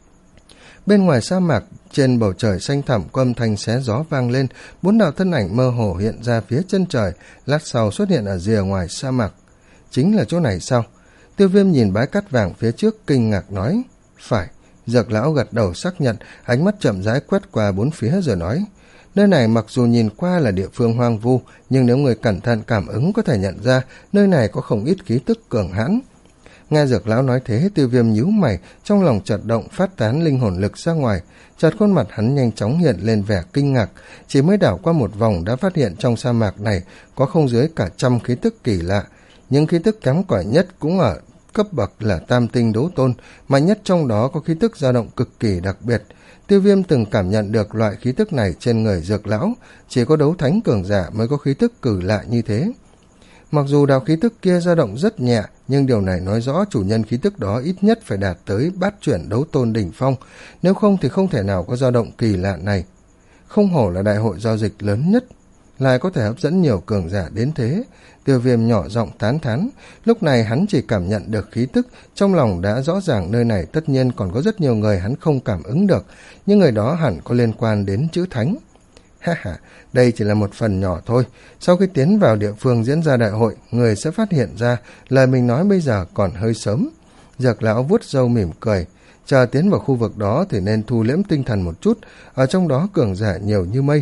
Bên ngoài sa mạc, trên bầu trời xanh thẳm có âm thanh xé gió vang lên, bốn đạo thân ảnh mơ hồ hiện ra phía chân trời, lát sau xuất hiện ở rìa ngoài sa mạc. Chính là chỗ này sao? Tiêu Viêm nhìn bãi cát vàng phía trước kinh ngạc nói. Phải. Dược lão gật đầu xác nhận, ánh mắt chậm rãi quét qua bốn phía rồi nói. Nơi này mặc dù nhìn qua là địa phương hoang vu, nhưng nếu người cẩn thận cảm ứng có thể nhận ra nơi này có không ít khí tức cường hãn. Nghe Dược lão nói thế, Tiêu Viêm nhíu mày, trong lòng chợt động phát tán linh hồn lực ra ngoài, chợt khuôn mặt hắn nhanh chóng hiện lên vẻ kinh ngạc, chỉ mới đảo qua một vòng đã phát hiện trong sa mạc này có không dưới cả trăm khí tức kỳ lạ, những khí tức kém cỏi nhất cũng ở cấp bậc là tam tinh đấu tôn, mạnh nhất trong đó có khí tức dao động cực kỳ đặc biệt. Tiêu Viêm từng cảm nhận được loại khí tức này trên người Dược lão, chỉ có đấu thánh cường giả mới có khí tức cử lạ như thế. Mặc dù đạo khí tức kia dao động rất nhẹ, nhưng điều này nói rõ chủ nhân khí tức đó ít nhất phải đạt tới bát chuyển đấu tôn đỉnh phong, nếu không thì không thể nào có dao động kỳ lạ này. Không hổ là đại hội giao dịch lớn nhất, lại có thể hấp dẫn nhiều cường giả đến thế. Tiêu Viêm nhỏ giọng tán thán, lúc này hắn chỉ cảm nhận được khí tức, trong lòng đã rõ ràng nơi này tất nhiên còn có rất nhiều người hắn không cảm ứng được, nhưng người đó hẳn có liên quan đến chữ thánh. Ha ha, đây chỉ là một phần nhỏ thôi, sau khi tiến vào địa phương diễn ra đại hội, người sẽ phát hiện ra lời mình nói bây giờ còn hơi sớm. Dược lão vuốt râu mỉm cười, chờ tiến vào khu vực đó thì nên thu liễm tinh thần một chút, ở trong đó cường giả nhiều như mây.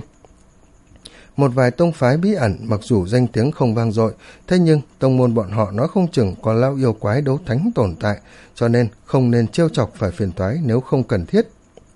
Một vài tông phái bí ẩn mặc dù danh tiếng không vang dội, thế nhưng tông môn bọn họ nói không chừng có lão yêu quái đấu thánh tồn tại, cho nên không nên trêu chọc phải phiền toái nếu không cần thiết.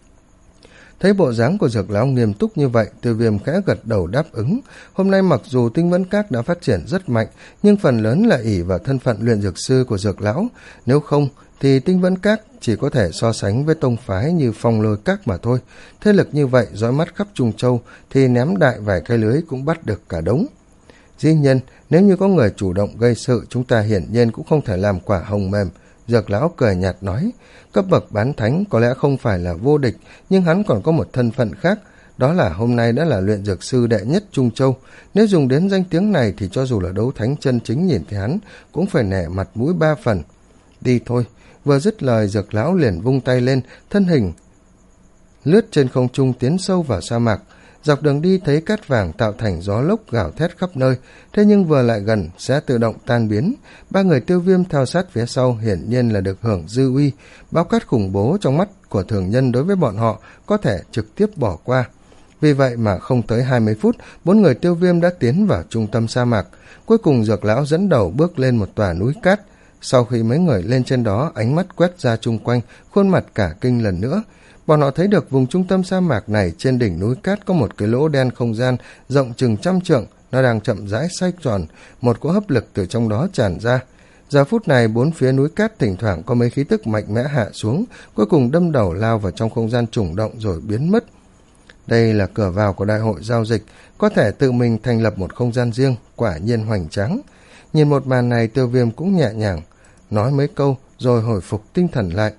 Thấy bộ dáng của Dược lão nghiêm túc như vậy, Tiêu Viêm khẽ gật đầu đáp ứng. Hôm nay mặc dù tinh vẫn các đã phát triển rất mạnh, nhưng phần lớn là ỷ vào thân phận luyện dược sư của Dược lão. Nếu không thì tinh vẫn các chỉ có thể so sánh với tông phái như Phong Lôi các mà thôi. Thế lực như vậy dõi mắt khắp Trung Châu thì ném đại vài cái lưới cũng bắt được cả đống. Dĩ nhiên, nếu như có người chủ động gây sự, chúng ta hiển nhiên cũng không thể làm quả hồng mềm. Dược lão cười nhạt nói, cấp bậc bán thánh có lẽ không phải là vô địch, nhưng hắn còn có một thân phận khác, đó là hôm nay đã là luyện dược sư đệ nhất Trung Châu. Nếu dùng đến danh tiếng này thì cho dù là đấu thánh chân chính nhìn thấy hắn cũng phải nể mặt mũi ba phần. Đi thôi. Vừa dứt lời, Dược lão liền vung tay lên, thân hình lướt trên không trung tiến sâu vào sa mạc. Dọc đường đi thấy cát vàng tạo thành gió lốc gào thét khắp nơi, thế nhưng vừa lại gần sẽ tự động tan biến. Ba người Tiêu Viêm theo sát phía sau hiển nhiên là được hưởng dư uy, bao cát khủng bố trong mắt của thường nhân đối với bọn họ có thể trực tiếp bỏ qua. Vì vậy mà không tới hai mươi phút, bốn người Tiêu Viêm đã tiến vào trung tâm sa mạc. Cuối cùng Dược lão dẫn đầu bước lên một tòa núi cát. Sau khi mấy người lên trên đó, ánh mắt quét ra chung quanh, khuôn mặt cả kinh lần nữa. Bọn họ thấy được vùng trung tâm sa mạc này, trên đỉnh núi cát có một cái lỗ đen không gian rộng chừng trăm trượng, nó đang chậm rãi xoay tròn, một cỗ hấp lực từ trong đó tràn ra. Giờ phút này bốn phía núi cát thỉnh thoảng có mấy khí tức mạnh mẽ hạ xuống, cuối cùng đâm đầu lao vào trong không gian trùng động rồi biến mất. Đây là cửa vào của đại hội giao dịch, có thể tự mình thành lập một không gian riêng, quả nhiên hoành tráng. Nhìn một màn này, Tiêu Viêm cũng nhẹ nhàng nói mấy câu rồi hồi phục tinh thần lại.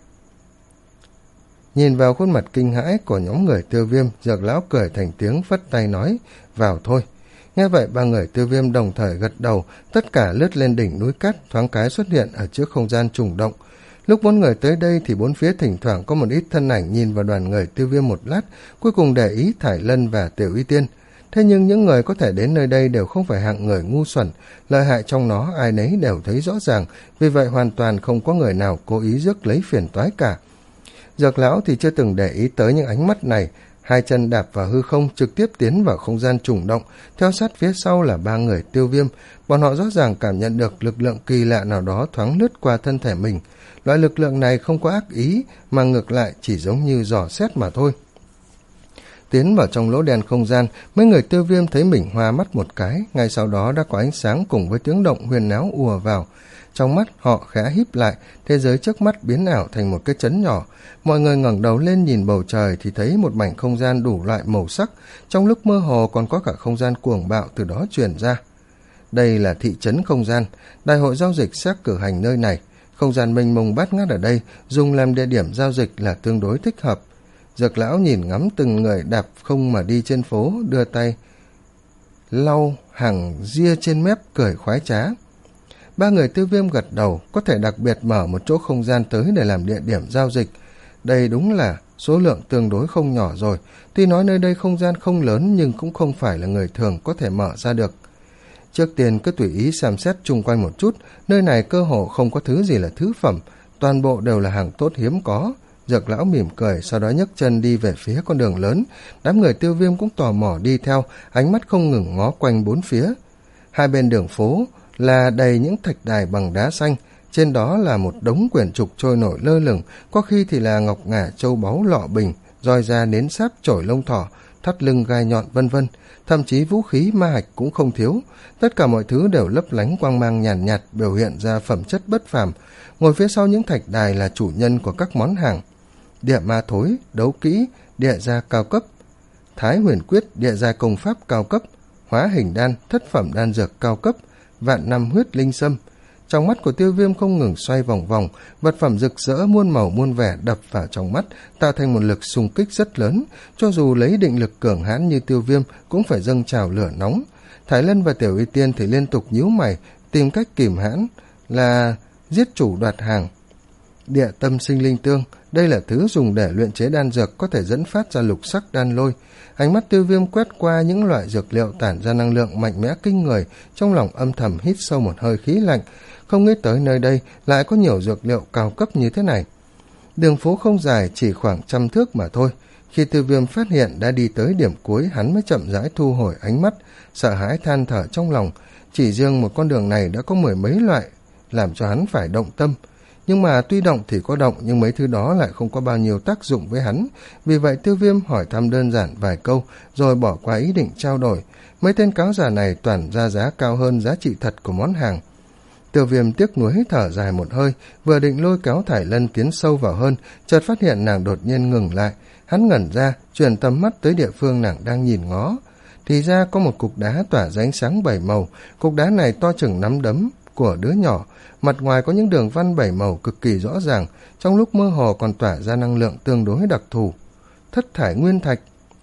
Nhìn vào khuôn mặt kinh hãi của nhóm người Tiêu Viêm, Dược lão cười thành tiếng phất tay nói, vào thôi. Nghe vậy ba người Tiêu Viêm đồng thời gật đầu, tất cả lướt lên đỉnh núi cát, thoáng cái xuất hiện ở trước không gian trùng động. Lúc bốn người tới đây thì bốn phía thỉnh thoảng có một ít thân ảnh nhìn vào đoàn người Tiêu Viêm một lát, cuối cùng để ý Thải Lân và Tiểu Y Tiên. Thế nhưng những người có thể đến nơi đây đều không phải hạng người ngu xuẩn, lợi hại trong nó ai nấy đều thấy rõ ràng, vì vậy hoàn toàn không có người nào cố ý rước lấy phiền toái cả. Dược lão thì chưa từng để ý tới những ánh mắt này, hai chân đạp vào hư không trực tiếp tiến vào không gian trùng động, theo sát phía sau là ba người Tiêu Viêm. Bọn họ rõ ràng cảm nhận được lực lượng kỳ lạ nào đó thoáng lướt qua thân thể mình. Loại lực lượng này không có ác ý, mà ngược lại chỉ giống như dò xét mà thôi. Tiến vào trong lỗ đen không gian, mấy người Tiêu Viêm thấy mình hoa mắt một cái, ngay sau đó đã có ánh sáng cùng với tiếng động huyền náo ùa vào. Trong mắt họ khẽ híp lại, thế giới trước mắt biến ảo thành một cái trấn nhỏ. Mọi người ngẩng đầu lên nhìn bầu trời thì thấy một mảnh không gian đủ loại màu sắc, trong lúc mơ hồ còn có cả không gian cuồng bạo từ đó truyền ra. Đây là thị trấn không gian, đại hội giao dịch sẽ cử hành nơi này. Không gian mênh mông bát ngát ở đây, dùng làm địa điểm giao dịch là tương đối thích hợp. Dược lão nhìn ngắm từng người đạp không mà đi trên phố, đưa tay lau hàng ria trên mép cười khoái trá. Ba người Tiêu Viêm gật đầu, có thể đặc biệt mở một chỗ không gian tới để làm địa điểm giao dịch. Đây đúng là số lượng tương đối không nhỏ rồi, tuy nói nơi đây không gian không lớn nhưng cũng không phải là người thường có thể mở ra được. Trước tiên cứ tùy ý xem xét chung quanh một chút, nơi này cơ hồ không có thứ gì là thứ phẩm, toàn bộ đều là hàng tốt hiếm có. Dược lão mỉm cười, sau đó nhấc chân đi về phía con đường lớn. Đám người Tiêu Viêm cũng tò mò đi theo, ánh mắt không ngừng ngó quanh bốn phía. Hai bên đường phố là đầy những thạch đài bằng đá xanh, trên đó là một đống quyển trục trôi nổi lơ lửng, có khi thì là ngọc ngà châu báu lọ bình, roi da nến sáp chổi lông thỏ, thắt lưng gai nhọn vân vân, thậm chí vũ khí ma hạch cũng không thiếu. Tất cả mọi thứ đều lấp lánh quang mang nhàn nhạt, nhạt, biểu hiện ra phẩm chất bất phàm. Ngồi phía sau những thạch đài là chủ nhân của các món hàng: địa ma thối, đấu kỹ, địa gia cao cấp, thái huyền quyết, địa gia công pháp cao cấp, hóa hình đan, thất phẩm đan dược cao cấp, vạn năm huyết linh sâm. Trong mắt của Tiêu Viêm không ngừng xoay vòng vòng, vật phẩm rực rỡ muôn màu muôn vẻ đập vào trong mắt, tạo thành một lực xung kích rất lớn, cho dù lấy định lực cường hãn như Tiêu Viêm cũng phải dâng trào lửa nóng. Thái Lân và Tiểu Y Tiên thì liên tục nhíu mày, tìm cách kìm hãn là giết chủ đoạt hàng. Địa tâm sinh linh tương, đây là thứ dùng để luyện chế đan dược, có thể dẫn phát ra lục sắc đan lôi. Ánh mắt Tiêu Viêm quét qua những loại dược liệu tản ra năng lượng mạnh mẽ kinh người, trong lòng âm thầm hít sâu một hơi khí lạnh, không nghĩ tới nơi đây lại có nhiều dược liệu cao cấp như thế này. Đường phố không dài, chỉ khoảng trăm thước mà thôi. Khi Tiêu Viêm phát hiện đã đi tới điểm cuối, hắn mới chậm rãi thu hồi ánh mắt, sợ hãi than thở trong lòng. Chỉ riêng một con đường này đã có mười mấy loại, làm cho hắn phải động tâm. Nhưng mà tuy động thì có động, nhưng mấy thứ đó lại không có bao nhiêu tác dụng với hắn. Vì vậy Tiêu Viêm hỏi thăm đơn giản vài câu, rồi bỏ qua ý định trao đổi. Mấy tên cáo giả này toàn ra giá cao hơn giá trị thật của món hàng. Tiêu Viêm tiếc nuối thở dài một hơi, vừa định lôi kéo Thải Lân tiến sâu vào hơn, chợt phát hiện nàng đột nhiên ngừng lại. Hắn ngẩn ra, chuyển tầm mắt tới địa phương nàng đang nhìn ngó. Thì ra có một cục đá tỏa ra ánh sáng bảy màu, cục đá này to chừng nắm đấm của đứa nhỏ, mặt ngoài có những đường văn bảy màu cực kỳ rõ ràng, trong lúc mơ hồ còn tỏa ra năng lượng tương đối đặc thù. Thất thải nguyên thạch.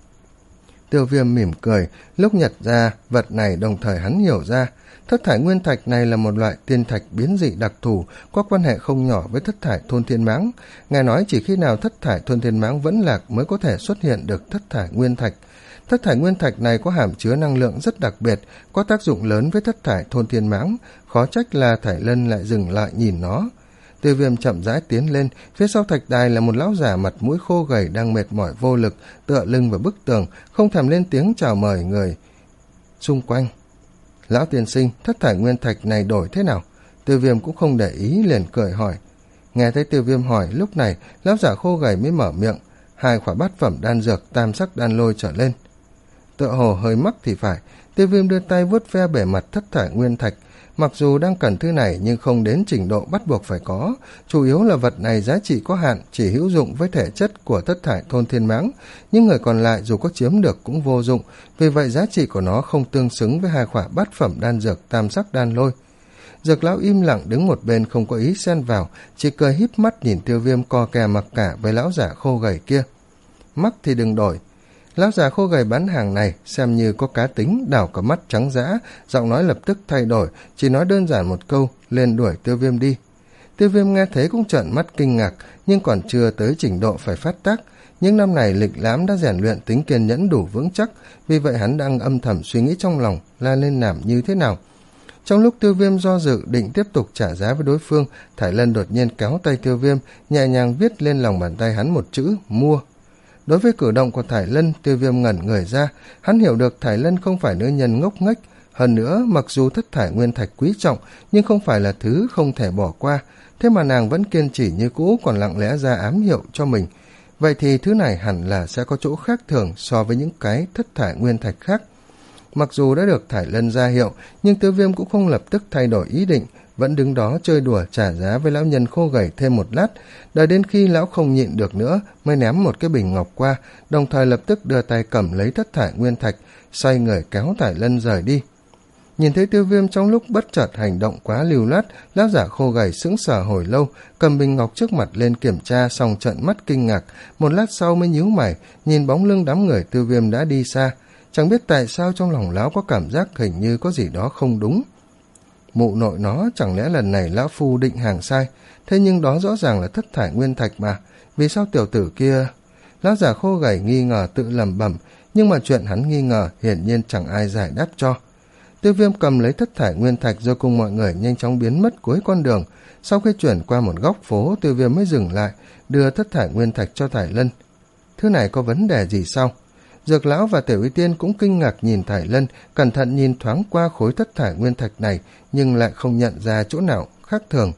Tiêu Viêm mỉm cười, lúc nhặt ra vật này đồng thời hắn hiểu ra, thất thải nguyên thạch này là một loại tiên thạch biến dị đặc thù, có quan hệ không nhỏ với thất thải thôn thiên mãng. Nghe nói chỉ khi nào thất thải thôn thiên mãng vẫn lạc mới có thể xuất hiện được thất thải nguyên thạch. Thất thải nguyên thạch này có hàm chứa năng lượng rất đặc biệt, có tác dụng lớn với thất thải thôn thiên mãng, khó trách là Thải Lân lại dừng lại nhìn nó. Tiêu Viêm chậm rãi tiến lên, phía sau thạch đài là một lão giả mặt mũi khô gầy đang mệt mỏi vô lực, tựa lưng vào bức tường, không thèm lên tiếng chào mời người xung quanh. Lão tiên sinh, thất thải nguyên thạch này đổi thế nào? Tiêu Viêm cũng không để ý, liền cười hỏi. Nghe thấy Tiêu Viêm hỏi, lúc này lão giả khô gầy mới mở miệng, hai khỏa bát phẩm đan dược tam sắc đan lôi trở lên. Tựa hồ hơi mắc thì phải. Tiêu Viêm đưa tay vuốt ve bề mặt thất thải nguyên thạch, Mặc dù đang cần thứ này nhưng không đến trình độ bắt buộc phải có, chủ yếu là vật này giá trị có hạn, chỉ hữu dụng với thể chất của thất thải thôn thiên mãng, nhưng người còn lại dù có chiếm được cũng vô dụng, vì vậy giá trị của nó không tương xứng với hai khỏa bát phẩm đan dược tam sắc đan lôi. Dược lão im lặng đứng một bên không có ý xen vào, chỉ cười híp mắt nhìn Tiêu Viêm co kè mặc cả với lão giả khô gầy kia. Mắc thì đừng đổi. Lão già khô gầy bán hàng này xem như có cá tính, đảo cả mắt trắng dã, giọng nói lập tức thay đổi, chỉ nói đơn giản một câu, lên đuổi Tiêu Viêm đi. Tiêu Viêm nghe thế cũng trợn mắt kinh ngạc, nhưng còn chưa tới trình độ phải phát tác. Những năm này lịch lãm đã rèn luyện tính kiên nhẫn đủ vững chắc, vì vậy hắn đang âm thầm suy nghĩ trong lòng là nên làm như thế nào. Trong lúc Tiêu Viêm do dự định tiếp tục trả giá với đối phương, Thải Lân đột nhiên kéo tay Tiêu Viêm, nhẹ nhàng viết lên lòng bàn tay hắn một chữ mua. Đối với cử động của Thải Lân, Tiêu Viêm ngẩn người ra, hắn hiểu được Thải Lân không phải nữ nhân ngốc nghếch. Hơn nữa, mặc dù thất thải nguyên thạch quý trọng, nhưng không phải là thứ không thể bỏ qua, thế mà nàng vẫn kiên trì như cũ, còn lặng lẽ ra ám hiệu cho mình. Vậy thì thứ này hẳn là sẽ có chỗ khác thường so với những cái thất thải nguyên thạch khác. Mặc dù đã được Thải Lân ra hiệu, nhưng Tiêu Viêm cũng không lập tức thay đổi ý định, vẫn đứng đó chơi đùa trả giá với lão nhân khô gầy thêm một lát, đợi đến khi lão không nhịn được nữa mới ném một cái bình ngọc qua, đồng thời lập tức đưa tay cầm lấy thất thải nguyên thạch, xoay người kéo Thải Lân rời đi. Nhìn thấy Tiêu Viêm trong lúc bất chợt hành động quá lưu loát, lão giả khô gầy sững sờ hồi lâu, cầm bình ngọc trước mặt lên kiểm tra xong trợn mắt kinh ngạc, một lát sau mới nhíu mày, nhìn bóng lưng đám người Tiêu Viêm đã đi xa. Chẳng biết tại sao trong lòng lão có cảm giác hình như có gì đó không đúng. Mụ nội nó, chẳng lẽ lần này lão phu định hàng sai, thế nhưng đó rõ ràng là thất thải nguyên thạch mà, vì sao tiểu tử kia... Lão già khô gầy nghi ngờ tự lẩm bẩm, nhưng mà chuyện hắn nghi ngờ hiển nhiên chẳng ai giải đáp cho. Tiêu Viêm cầm lấy thất thải nguyên thạch rồi cùng mọi người nhanh chóng biến mất cuối con đường. Sau khi chuyển qua một góc phố, Tiêu Viêm mới dừng lại, đưa thất thải nguyên thạch cho Thải Lân. Thứ này có vấn đề gì sao? Dược lão và Tiểu Y Tiên cũng kinh ngạc nhìn Thải Lân, cẩn thận nhìn thoáng qua khối thất thải nguyên thạch này, nhưng lại không nhận ra chỗ nào khác thường.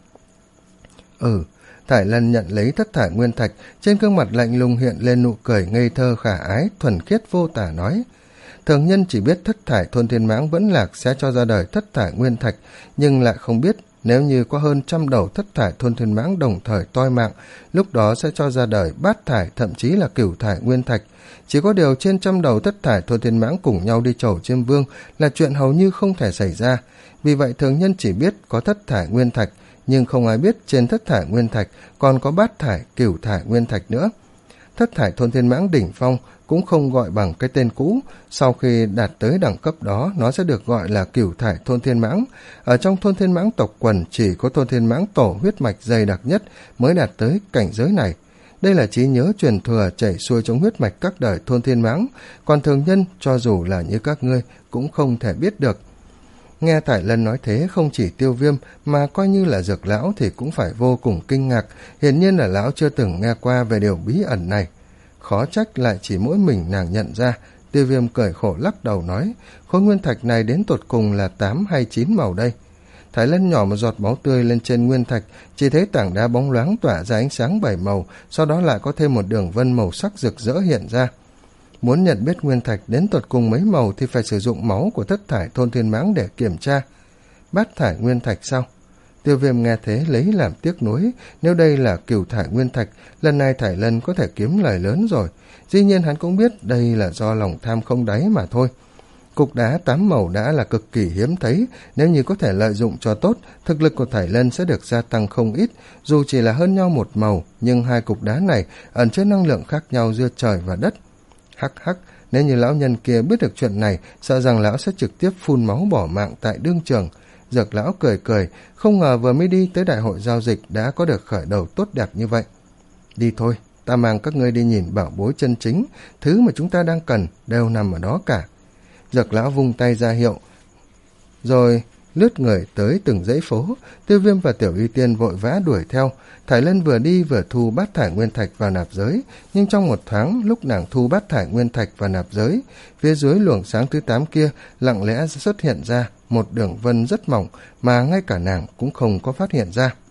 Ừ, Thải Lân nhận lấy thất thải nguyên thạch, trên gương mặt lạnh lùng hiện lên nụ cười ngây thơ khả ái, thuần khiết vô tả nói. Thường nhân chỉ biết thất thải thôn thiên mãng vẫn lạc sẽ cho ra đời thất thải nguyên thạch, nhưng lại không biết nếu như có hơn trăm đầu thất thải thôn thiên mãng đồng thời toi mạng, lúc đó sẽ cho ra đời bát thải, thậm chí là cửu thải nguyên thạch. Chỉ có điều trên trăm đầu thất thải thôn thiên mãng cùng nhau đi chầu chiêm vương là chuyện hầu như không thể xảy ra. Vì vậy thường nhân chỉ biết có thất thải nguyên thạch, nhưng không ai biết trên thất thải nguyên thạch còn có bát thải, cửu thải nguyên thạch nữa. Thất thải thôn thiên mãng đỉnh phong cũng không gọi bằng cái tên cũ, sau khi đạt tới đẳng cấp đó nó sẽ được gọi là cửu thải thôn thiên mãng. Ở trong thôn thiên mãng tộc quần chỉ có thôn thiên mãng tổ huyết mạch dày đặc nhất mới đạt tới cảnh giới này. Đây là trí nhớ truyền thừa chảy xuôi trong huyết mạch các đời thôn thiên mãng, còn thường nhân cho dù là như các ngươi cũng không thể biết được. Nghe Thải Lân nói thế, không chỉ Tiêu Viêm mà coi như là Dược lão thì cũng phải vô cùng kinh ngạc, hiển nhiên là lão chưa từng nghe qua về điều bí ẩn này. Khó trách lại chỉ mỗi mình nàng nhận ra. Tiêu Viêm cười khổ lắc đầu nói, khối nguyên thạch này đến tột cùng là tám hay chín màu đây. Thải Lân nhỏ một giọt máu tươi lên trên nguyên thạch, chỉ thấy tảng đá bóng loáng tỏa ra ánh sáng bảy màu, sau đó lại có thêm một đường vân màu sắc rực rỡ hiện ra. Muốn nhận biết nguyên thạch đến tột cùng mấy màu thì phải sử dụng máu của thất thải thôn thiên mãng để kiểm tra. Bát thải nguyên thạch sao? Tiêu Viêm nghe thế lấy làm tiếc nuối, nếu đây là cửu thải nguyên thạch, lần này Thải Lân có thể kiếm lời lớn rồi. Dĩ nhiên hắn cũng biết đây là do lòng tham không đáy mà thôi. Cục đá tám màu đã là cực kỳ hiếm thấy, nếu như có thể lợi dụng cho tốt, thực lực của Thải Lân sẽ được gia tăng không ít, dù chỉ là hơn nhau một màu, nhưng hai cục đá này ẩn chứa năng lượng khác nhau giữa trời và đất. Hắc hắc, nếu như lão nhân kia biết được chuyện này, sợ rằng lão sẽ trực tiếp phun máu bỏ mạng tại đương trường. Dược lão cười cười, không ngờ vừa mới đi tới đại hội giao dịch đã có được khởi đầu tốt đẹp như vậy. Đi thôi, ta mang các ngươi đi nhìn bảo bối chân chính, thứ mà chúng ta đang cần đều nằm ở đó cả. Dược lão vung tay ra hiệu, rồi lướt người tới từng dãy phố. Tiêu Viêm và Tiểu Y Tiên vội vã đuổi theo. Thải Lân vừa đi vừa thu bát thải nguyên thạch vào nạp giới, nhưng trong một thoáng lúc nàng thu bát thải nguyên thạch vào nạp giới, phía dưới luồng sáng thứ tám kia lặng lẽ xuất hiện ra một đường vân rất mỏng mà ngay cả nàng cũng không có phát hiện ra.